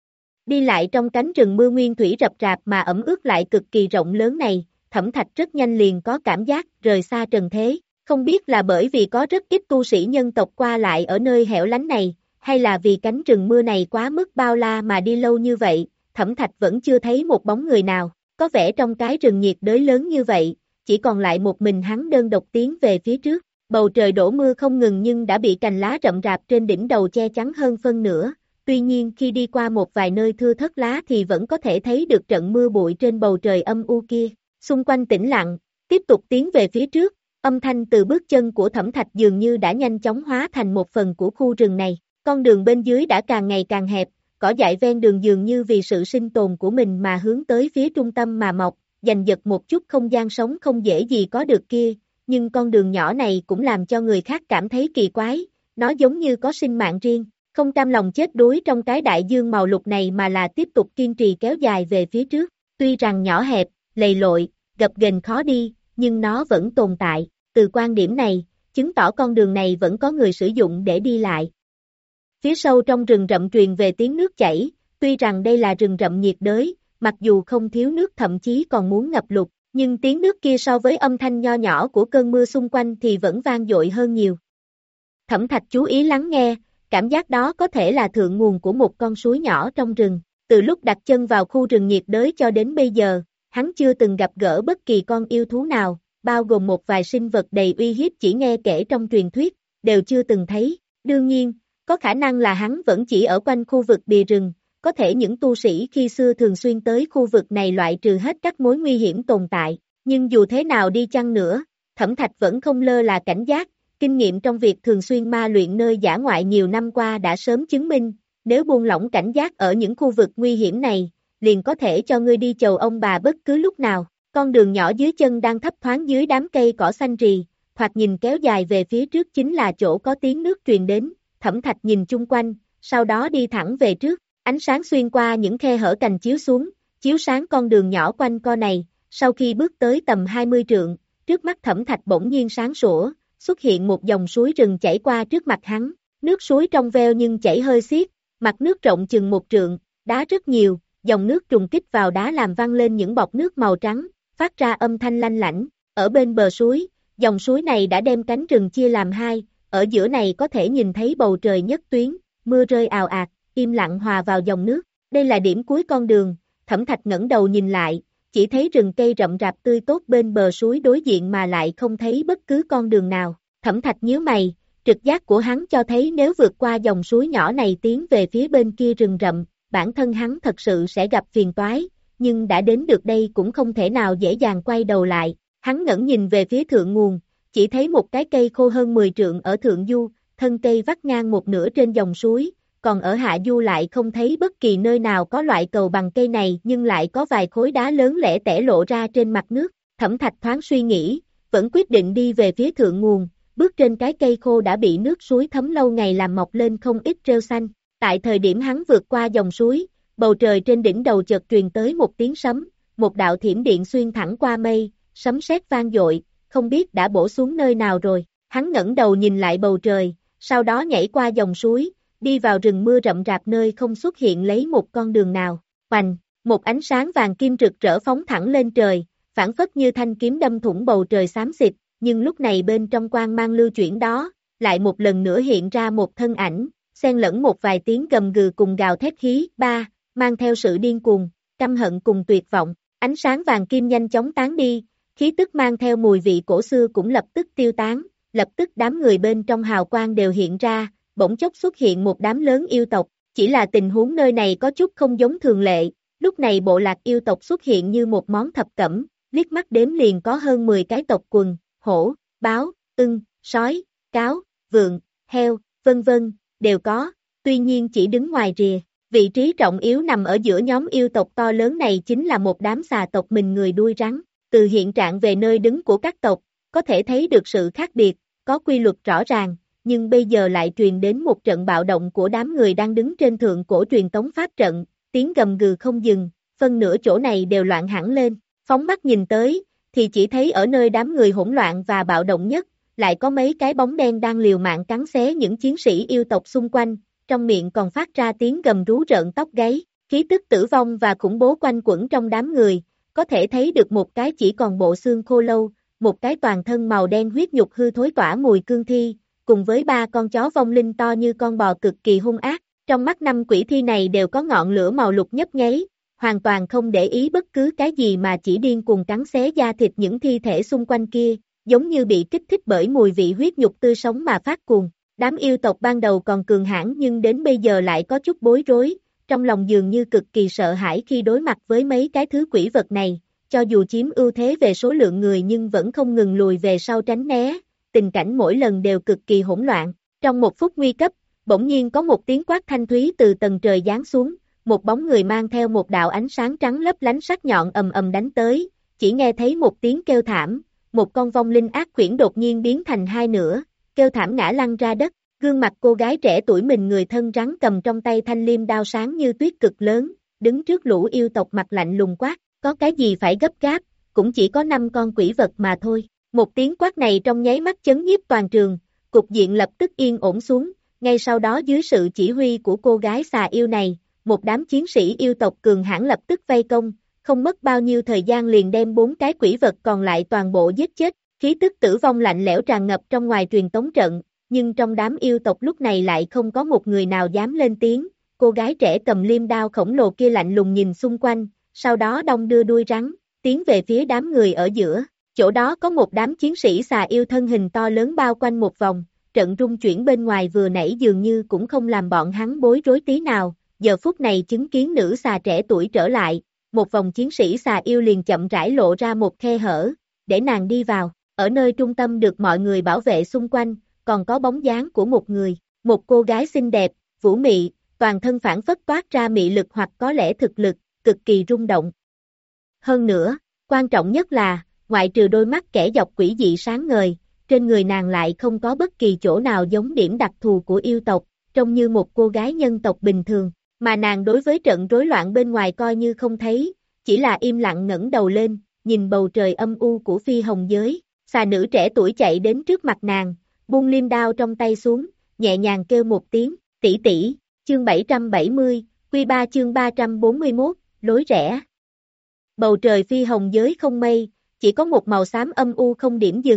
Đi lại trong cánh rừng mưa nguyên thủy rập rạp mà ẩm ướt lại cực kỳ rộng lớn này, Thẩm Thạch rất nhanh liền có cảm giác rời xa trần thế, không biết là bởi vì có rất ít tu sĩ nhân tộc qua lại ở nơi hẻo lánh này, hay là vì cánh rừng mưa này quá mức bao la mà đi lâu như vậy, Thẩm Thạch vẫn chưa thấy một bóng người nào, có vẻ trong cái rừng nhiệt đới lớn như vậy, chỉ còn lại một mình hắn đơn độc tiến về phía trước, bầu trời đổ mưa không ngừng nhưng đã bị cành lá rậm rạp trên đỉnh đầu che chắn hơn phân nửa. Tuy nhiên khi đi qua một vài nơi thưa thớt lá thì vẫn có thể thấy được trận mưa bụi trên bầu trời âm u kia, xung quanh tĩnh lặng, tiếp tục tiến về phía trước, âm thanh từ bước chân của Thẩm Thạch dường như đã nhanh chóng hóa thành một phần của khu rừng này, con đường bên dưới đã càng ngày càng hẹp, cỏ dại ven đường dường như vì sự sinh tồn của mình mà hướng tới phía trung tâm mà mọc, giành giật một chút không gian sống không dễ gì có được kia, nhưng con đường nhỏ này cũng làm cho người khác cảm thấy kỳ quái, nó giống như có sinh mạng riêng. Không cam lòng chết đuối trong cái đại dương màu lục này mà là tiếp tục kiên trì kéo dài về phía trước, tuy rằng nhỏ hẹp, lầy lội, gập ghềnh khó đi, nhưng nó vẫn tồn tại, từ quan điểm này, chứng tỏ con đường này vẫn có người sử dụng để đi lại. Phía sâu trong rừng rậm truyền về tiếng nước chảy, tuy rằng đây là rừng rậm nhiệt đới, mặc dù không thiếu nước thậm chí còn muốn ngập lụt, nhưng tiếng nước kia so với âm thanh nho nhỏ của cơn mưa xung quanh thì vẫn vang dội hơn nhiều. Thẩm Thạch chú ý lắng nghe, cảm giác đó có thể là thượng nguồn của một con suối nhỏ trong rừng. Từ lúc đặt chân vào khu rừng nhiệt đới cho đến bây giờ, hắn chưa từng gặp gỡ bất kỳ con yêu thú nào, bao gồm một vài sinh vật đầy uy hiếp chỉ nghe kể trong truyền thuyết, đều chưa từng thấy. Đương nhiên, có khả năng là hắn vẫn chỉ ở quanh khu vực bìa rừng, có thể những tu sĩ khi xưa thường xuyên tới khu vực này loại trừ hết các mối nguy hiểm tồn tại. Nhưng dù thế nào đi chăng nữa, Thẩm Thạch vẫn không lơ là cảnh giác. Kinh nghiệm trong việc thường xuyên ma luyện nơi dã ngoại nhiều năm qua đã sớm chứng minh, nếu buông lỏng cảnh giác ở những khu vực nguy hiểm này, liền có thể cho ngươi đi chầu ông bà bất cứ lúc nào. Con đường nhỏ dưới chân đang thấp thoáng dưới đám cây cỏ xanh rì, thoạt nhìn kéo dài về phía trước chính là chỗ có tiếng nước truyền đến. Thẩm Thạch nhìn chung quanh, sau đó đi thẳng về trước, ánh sáng xuyên qua những khe hở cành chiếu xuống, chiếu sáng con đường nhỏ quanh co này. Sau khi bước tới tầm hai mươi trượng, trước mắt Thẩm Thạch bỗng nhiên sáng sủa, xuất hiện một dòng suối rừng chảy qua trước mặt hắn, nước suối trong veo nhưng chảy hơi xiết, mặt nước rộng chừng một trượng, đá rất nhiều, dòng nước trùng kích vào đá làm văng lên những bọt nước màu trắng, phát ra âm thanh lanh lảnh. Ở bên bờ suối, dòng suối này đã đem cánh rừng chia làm hai, ở giữa này có thể nhìn thấy bầu trời nhất tuyến, mưa rơi ào ạt, im lặng hòa vào dòng nước. Đây là điểm cuối con đường, Thẩm Thạch ngẩng đầu nhìn lại, chỉ thấy rừng cây rậm rạp tươi tốt bên bờ suối đối diện mà lại không thấy bất cứ con đường nào. Thẩm Thạch nhíu mày, trực giác của hắn cho thấy nếu vượt qua dòng suối nhỏ này tiến về phía bên kia rừng rậm, bản thân hắn thật sự sẽ gặp phiền toái, nhưng đã đến được đây cũng không thể nào dễ dàng quay đầu lại. Hắn ngẩng nhìn về phía thượng nguồn, chỉ thấy một cái cây khô hơn mười trượng ở thượng du, thân cây vắt ngang một nửa trên dòng suối, còn ở hạ du lại không thấy bất kỳ nơi nào có loại cầu bằng cây này nhưng lại có vài khối đá lớn lẻ tẻ lộ ra trên mặt nước. Thẩm Thạch thoáng suy nghĩ, vẫn quyết định đi về phía thượng nguồn, bước trên cái cây khô đã bị nước suối thấm lâu ngày làm mọc lên không ít rêu xanh. Tại thời điểm hắn vượt qua dòng suối, bầu trời trên đỉnh đầu chợt truyền tới một tiếng sấm, một đạo thiểm điện xuyên thẳng qua mây, sấm sét vang dội, không biết đã bổ xuống nơi nào rồi. Hắn ngẩng đầu nhìn lại bầu trời, sau đó nhảy qua dòng suối, đi vào rừng mưa rậm rạp nơi không xuất hiện lấy một con đường nào. Oành, một ánh sáng vàng kim rực rỡ phóng thẳng lên trời, phảng phất như thanh kiếm đâm thủng bầu trời xám xịt, nhưng lúc này bên trong quang mang lưu chuyển đó, lại một lần nữa hiện ra một thân ảnh, xen lẫn một vài tiếng gầm gừ cùng gào thét khí, ba, mang theo sự điên cuồng, căm hận cùng tuyệt vọng. Ánh sáng vàng kim nhanh chóng tán đi, khí tức mang theo mùi vị cổ xưa cũng lập tức tiêu tán, lập tức đám người bên trong hào quang đều hiện ra, bỗng chốc xuất hiện một đám lớn yêu tộc, chỉ là tình huống nơi này có chút không giống thường lệ, lúc này bộ lạc yêu tộc xuất hiện như một món thập cẩm, liếc mắt đếm liền có hơn mười cái tộc quần, hổ, báo, ưng, sói, cáo, vượn, heo, vân vân, đều có, tuy nhiên chỉ đứng ngoài rìa. Vị trí trọng yếu nằm ở giữa nhóm yêu tộc to lớn này chính là một đám xà tộc mình người đuôi rắn. Từ hiện trạng về nơi đứng của các tộc, có thể thấy được sự khác biệt, có quy luật rõ ràng, nhưng bây giờ lại truyền đến một trận bạo động của đám người đang đứng trên thượng cổ truyền tống pháp trận, tiếng gầm gừ không dừng, phân nửa chỗ này đều loạn hẳn lên. Phóng mắt nhìn tới, thì chỉ thấy ở nơi đám người hỗn loạn và bạo động nhất, lại có mấy cái bóng đen đang liều mạng cắn xé những chiến sĩ yêu tộc xung quanh, trong miệng còn phát ra tiếng gầm rú rợn tóc gáy, khí tức tử vong và khủng bố quanh quẩn trong đám người, có thể thấy được một cái chỉ còn bộ xương khô lâu, một cái toàn thân màu đen huyết nhục hư thối tỏa mùi cương thi, cùng với ba con chó vong linh to như con bò cực kỳ hung ác, trong mắt năm quỷ thi này đều có ngọn lửa màu lục nhấp nháy, hoàn toàn không để ý bất cứ cái gì mà chỉ điên cuồng cắn xé da thịt những thi thể xung quanh kia, giống như bị kích thích bởi mùi vị huyết nhục tươi sống mà phát cuồng. Đám yêu tộc ban đầu còn cường hãn nhưng đến bây giờ lại có chút bối rối, trong lòng dường như cực kỳ sợ hãi khi đối mặt với mấy cái thứ quỷ vật này, cho dù chiếm ưu thế về số lượng người nhưng vẫn không ngừng lùi về sau tránh né, tình cảnh mỗi lần đều cực kỳ hỗn loạn. Trong một phút nguy cấp, bỗng nhiên có một tiếng quát thanh thúy từ tầng trời giáng xuống, một bóng người mang theo một đạo ánh sáng trắng lấp lánh sắc nhọn ầm ầm đánh tới, chỉ nghe thấy một tiếng kêu thảm, một con vong linh ác quyển đột nhiên biến thành hai nửa, kêu thảm ngã lăn ra đất, gương mặt cô gái trẻ tuổi mình người thân rắn cầm trong tay thanh liêm đao sáng như tuyết cực lớn, đứng trước lũ yêu tộc mặt lạnh lùng quát, có cái gì phải gấp gáp, cũng chỉ có năm con quỷ vật mà thôi. Một tiếng quát này trong nháy mắt chấn nhiếp toàn trường, cục diện lập tức yên ổn xuống, ngay sau đó dưới sự chỉ huy của cô gái xà yêu này, một đám chiến sĩ yêu tộc cường hãn lập tức vây công, không mất bao nhiêu thời gian liền đem bốn cái quỷ vật còn lại toàn bộ giết chết, khí tức tử vong lạnh lẽo tràn ngập trong ngoài truyền tống trận, nhưng trong đám yêu tộc lúc này lại không có một người nào dám lên tiếng, cô gái trẻ cầm liêm đao khổng lồ kia lạnh lùng nhìn xung quanh, sau đó đong đưa đuôi rắn, tiến về phía đám người ở giữa, chỗ đó có một đám chiến sĩ xà yêu thân hình to lớn bao quanh một vòng, trận rung chuyển bên ngoài vừa nãy dường như cũng không làm bọn hắn bối rối tí nào, giờ phút này chứng kiến nữ xà trẻ tuổi trở lại, một vòng chiến sĩ xà yêu liền chậm rãi lộ ra một khe hở, để nàng đi vào, ở nơi trung tâm được mọi người bảo vệ xung quanh, còn có bóng dáng của một người, một cô gái xinh đẹp, vũ mị, toàn thân phản phất toát ra mị lực hoặc có lẽ thực lực, cực kỳ rung động. Hơn nữa, quan trọng nhất là, ngoại trừ đôi mắt kẻ dọc quỷ dị sáng ngời, trên người nàng lại không có bất kỳ chỗ nào giống điểm đặc thù của yêu tộc, trông như một cô gái nhân tộc bình thường, mà nàng đối với trận rối loạn bên ngoài coi như không thấy, chỉ là im lặng ngẩng đầu lên, nhìn bầu trời âm u của phi hồng giới, xà nữ trẻ tuổi chạy đến trước mặt nàng, buông liêm đao trong tay xuống, nhẹ nhàng kêu một tiếng, tỷ tỷ, chương bảy trăm bảy mươi, quy ba chương ba trăm bốn mươi mốt, lối rẽ. Bầu trời phi hồng giới không mây, chỉ có một màu xám âm u không điểm dừng,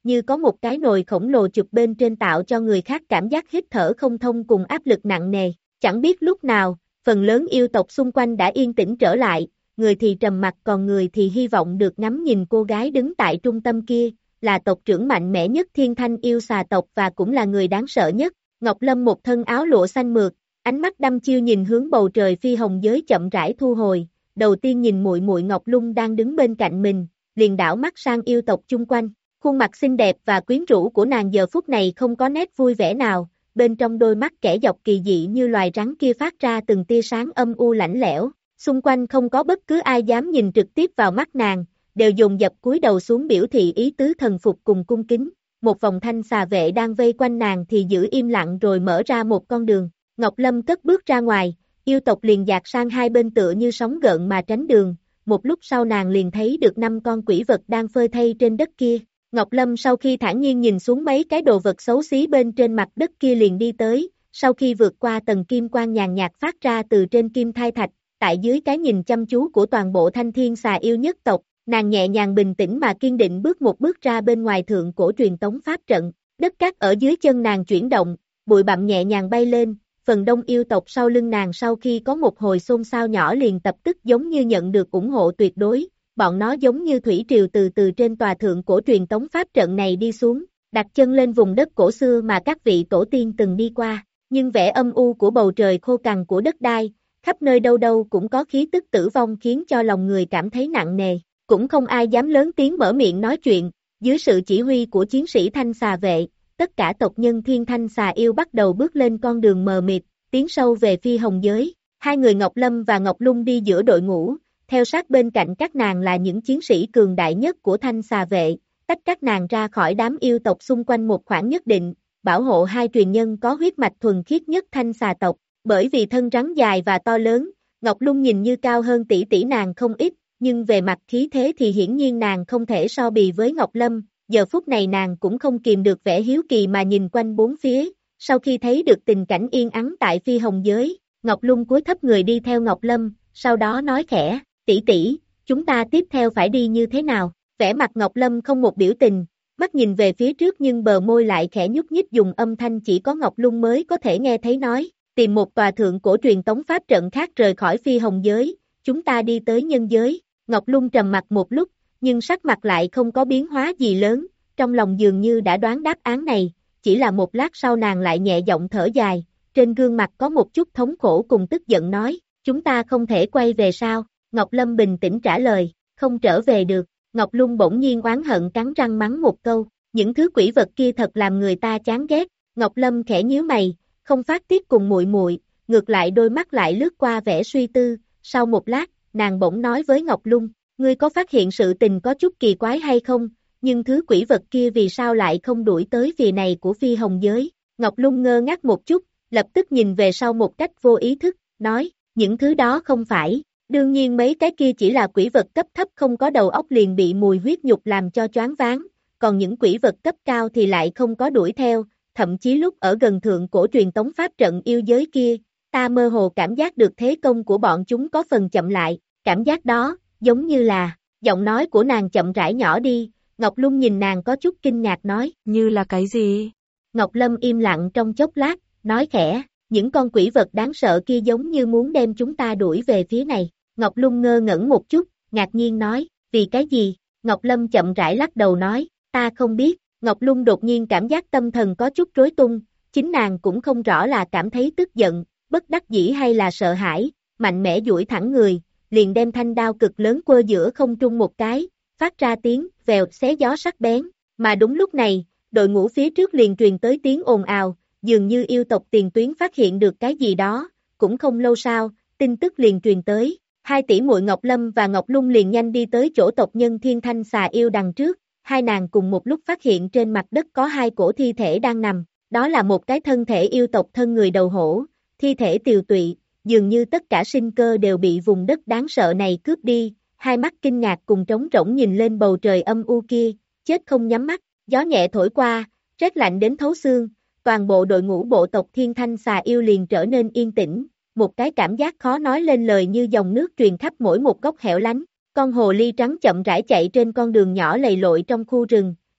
như có một cái nồi khổng lồ chụp bên trên tạo cho người khác cảm giác hít thở không thông cùng áp lực nặng nề. Chẳng biết lúc nào, phần lớn yêu tộc xung quanh đã yên tĩnh trở lại, người thì trầm mặc còn người thì hy vọng được ngắm nhìn cô gái đứng tại trung tâm kia, là tộc trưởng mạnh mẽ nhất Thiên Thanh yêu xà tộc và cũng là người đáng sợ nhất. Ngọc Lâm một thân áo lụa xanh mượt, ánh mắt đăm chiêu nhìn hướng bầu trời phi hồng giới chậm rãi thu hồi, đầu tiên nhìn muội muội Ngọc Lung đang đứng bên cạnh mình, liền đảo mắt sang yêu tộc chung quanh. Khuôn mặt xinh đẹp và quyến rũ của nàng giờ phút này không có nét vui vẻ nào, bên trong đôi mắt kẻ dọc kỳ dị như loài rắn kia phát ra từng tia sáng âm u lạnh lẽo, xung quanh không có bất cứ ai dám nhìn trực tiếp vào mắt nàng, đều dồn dập cúi đầu xuống biểu thị ý tứ thần phục cùng cung kính. Một vòng thanh xà vệ đang vây quanh nàng thì giữ im lặng rồi mở ra một con đường. Ngọc Lâm cất bước ra ngoài, yêu tộc liền dạt sang hai bên tựa như sóng gợn mà tránh đường, một lúc sau nàng liền thấy được năm con quỷ vật đang phơi thây trên đất kia. Ngọc Lâm sau khi thản nhiên nhìn xuống mấy cái đồ vật xấu xí bên trên mặt đất kia liền đi tới, sau khi vượt qua tầng kim quang nhàn nhạt phát ra từ trên kim thai thạch, tại dưới cái nhìn chăm chú của toàn bộ thanh thiên xà yêu nhất tộc, nàng nhẹ nhàng bình tĩnh mà kiên định bước một bước ra bên ngoài thượng cổ truyền tống pháp trận, đất cát ở dưới chân nàng chuyển động, bụi bặm nhẹ nhàng bay lên, phần đông yêu tộc sau lưng nàng sau khi có một hồi xôn xao nhỏ liền tập tức giống như nhận được ủng hộ tuyệt đối, bọn nó giống như thủy triều từ từ trên tòa thượng cổ truyền tống pháp trận này đi xuống, đặt chân lên vùng đất cổ xưa mà các vị tổ tiên từng đi qua, nhưng vẻ âm u của bầu trời khô cằn của đất đai, khắp nơi đâu đâu cũng có khí tức tử vong khiến cho lòng người cảm thấy nặng nề, cũng không ai dám lớn tiếng mở miệng nói chuyện, dưới sự chỉ huy của chiến sĩ thanh xà vệ, tất cả tộc nhân thiên thanh xà yêu bắt đầu bước lên con đường mờ mịt, tiến sâu về phi hồng giới, hai người Ngọc Lâm và Ngọc Lung đi giữa đội ngũ, theo sát bên cạnh các nàng là những chiến sĩ cường đại nhất của thanh xà vệ, tách các nàng ra khỏi đám yêu tộc xung quanh một khoảng nhất định, bảo hộ hai truyền nhân có huyết mạch thuần khiết nhất thanh xà tộc, bởi vì thân rắn dài và to lớn, Ngọc Lung nhìn như cao hơn tỷ tỷ nàng không ít, nhưng về mặt khí thế thì hiển nhiên nàng không thể so bì với Ngọc Lâm, giờ phút này nàng cũng không kìm được vẻ hiếu kỳ mà nhìn quanh bốn phía, sau khi thấy được tình cảnh yên ắng tại phi hồng giới, Ngọc Lung cúi thấp người đi theo Ngọc Lâm, sau đó nói khẽ, tỷ tỷ, chúng ta tiếp theo phải đi như thế nào, vẻ mặt Ngọc Lâm không một biểu tình, mắt nhìn về phía trước nhưng bờ môi lại khẽ nhúc nhích dùng âm thanh chỉ có Ngọc Lung mới có thể nghe thấy nói, tìm một tòa thượng cổ truyền tống pháp trận khác rời khỏi phi hồng giới, chúng ta đi tới nhân giới. Ngọc Lung trầm mặt một lúc, nhưng sắc mặt lại không có biến hóa gì lớn, trong lòng dường như đã đoán đáp án này, chỉ là một lát sau nàng lại nhẹ giọng thở dài, trên gương mặt có một chút thống khổ cùng tức giận nói, chúng ta không thể quay về sao, Ngọc Lâm bình tĩnh trả lời, không trở về được, Ngọc Lung bỗng nhiên oán hận cắn răng mắng một câu, những thứ quỷ vật kia thật làm người ta chán ghét, Ngọc Lâm khẽ nhíu mày, không phát tiết cùng muội muội, ngược lại đôi mắt lại lướt qua vẻ suy tư, sau một lát, nàng bỗng nói với Ngọc Lung, ngươi có phát hiện sự tình có chút kỳ quái hay không, nhưng thứ quỷ vật kia vì sao lại không đuổi tới phía này của phi hồng giới, Ngọc Lung ngơ ngác một chút, lập tức nhìn về sau một cách vô ý thức, nói, những thứ đó không phải, đương nhiên mấy cái kia chỉ là quỷ vật cấp thấp không có đầu óc liền bị mùi huyết nhục làm cho choáng váng, còn những quỷ vật cấp cao thì lại không có đuổi theo, thậm chí lúc ở gần thượng cổ truyền tống pháp trận yêu giới kia, ta mơ hồ cảm giác được thế công của bọn chúng có phần chậm lại, cảm giác đó, giống như là, giọng nói của nàng chậm rãi nhỏ đi, Ngọc Lung nhìn nàng có chút kinh ngạc nói, như là cái gì? Ngọc Lâm im lặng trong chốc lát, nói khẽ, những con quỷ vật đáng sợ kia giống như muốn đem chúng ta đuổi về phía này, Ngọc Lung ngơ ngẩn một chút, ngạc nhiên nói, vì cái gì? Ngọc Lâm chậm rãi lắc đầu nói, ta không biết, Ngọc Lung đột nhiên cảm giác tâm thần có chút rối tung, chính nàng cũng không rõ là cảm thấy tức giận, bất đắc dĩ hay là sợ hãi, mạnh mẽ duỗi thẳng người, liền đem thanh đao cực lớn quơ giữa không trung một cái, phát ra tiếng vèo xé gió sắc bén, mà đúng lúc này, đội ngũ phía trước liền truyền tới tiếng ồn ào, dường như yêu tộc tiền tuyến phát hiện được cái gì đó, cũng không lâu sau, tin tức liền truyền tới, hai tỷ muội Ngọc Lâm và Ngọc Lung liền nhanh đi tới chỗ tộc nhân Thiên Thanh xà yêu đằng trước, hai nàng cùng một lúc phát hiện trên mặt đất có hai cổ thi thể đang nằm, đó là một cái thân thể yêu tộc thân người đầu hổ, thi thể tiều tụy, dường như tất cả sinh cơ đều bị vùng đất đáng sợ này cướp đi, hai mắt kinh ngạc cùng trống rỗng nhìn lên bầu trời âm u kia, chết không nhắm mắt, gió nhẹ thổi qua, rét lạnh đến thấu xương, toàn bộ đội ngũ bộ tộc Thiên Thanh xà yêu liền trở nên yên tĩnh, một cái cảm giác khó nói lên lời như dòng nước truyền khắp mỗi một góc hẻo lánh. Con hồ ly trắng chậm rãi chạy trên con đường nhỏ lầy lội trong khu rừng,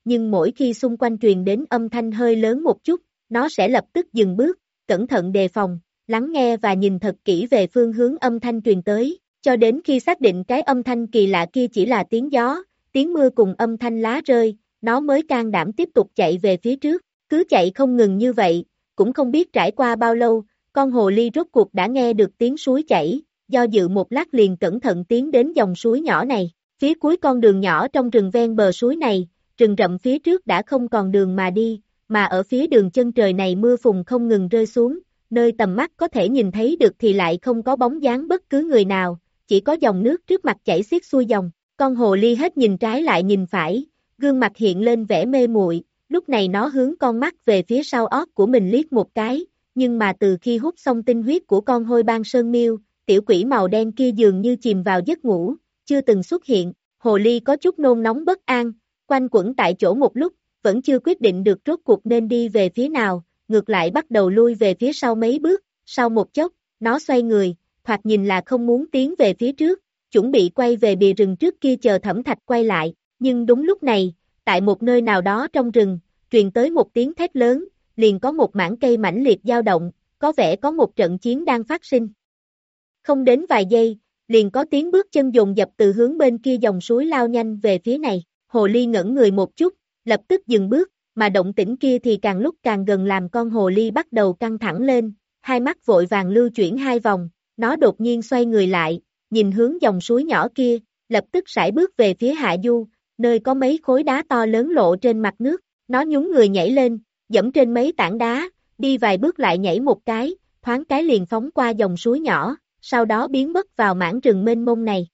nhưng mỗi khi xung quanh truyền đến âm thanh hơi lớn một chút, nó sẽ lập tức dừng bước, cẩn thận đề phòng, lắng nghe và nhìn thật kỹ về phương hướng âm thanh truyền tới, cho đến khi xác định cái âm thanh kỳ lạ kia chỉ là tiếng gió, tiếng mưa cùng âm thanh lá rơi, nó mới can đảm tiếp tục chạy về phía trước, cứ chạy không ngừng như vậy, cũng không biết trải qua bao lâu, con hồ ly rốt cuộc đã nghe được tiếng suối chảy, do dự một lát liền cẩn thận tiến đến dòng suối nhỏ này, phía cuối con đường nhỏ trong rừng ven bờ suối này, rừng rậm phía trước đã không còn đường mà đi, mà ở phía đường chân trời này mưa phùn không ngừng rơi xuống, nơi tầm mắt có thể nhìn thấy được thì lại không có bóng dáng bất cứ người nào, chỉ có dòng nước trước mặt chảy xiết xuôi dòng, con hồ ly hết nhìn trái lại nhìn phải, gương mặt hiện lên vẻ mê muội, lúc này nó hướng con mắt về phía sau ót của mình liếc một cái, nhưng mà từ khi hút xong tinh huyết của con hôi ban sơn miêu, tiểu quỷ màu đen kia dường như chìm vào giấc ngủ, chưa từng xuất hiện, hồ ly có chút nôn nóng bất an, quanh quẩn tại chỗ một lúc, vẫn chưa quyết định được rốt cuộc nên đi về phía nào, ngược lại bắt đầu lui về phía sau mấy bước, sau một chốc, nó xoay người, thoạt nhìn là không muốn tiến về phía trước, chuẩn bị quay về bìa rừng trước kia chờ Thẩm Thạch quay lại, nhưng đúng lúc này, tại một nơi nào đó trong rừng, truyền tới một tiếng thét lớn, liền có một mảng cây mãnh liệt dao động, có vẻ có một trận chiến đang phát sinh. Không đến vài giây, liền có tiếng bước chân dồn dập từ hướng bên kia dòng suối lao nhanh về phía này, hồ ly ngẩn người một chút, lập tức dừng bước, mà động tĩnh kia thì càng lúc càng gần làm con hồ ly bắt đầu căng thẳng lên, hai mắt vội vàng lưu chuyển hai vòng, nó đột nhiên xoay người lại, nhìn hướng dòng suối nhỏ kia, lập tức sải bước về phía hạ du, nơi có mấy khối đá to lớn lộ trên mặt nước, nó nhún người nhảy lên, dẫm trên mấy tảng đá, đi vài bước lại nhảy một cái, thoáng cái liền phóng qua dòng suối nhỏ, sau đó biến mất vào mảng rừng mênh mông này.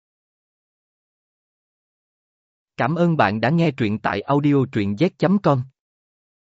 Cảm ơn bạn đã nghe truyện tại audio truyện z chấm com.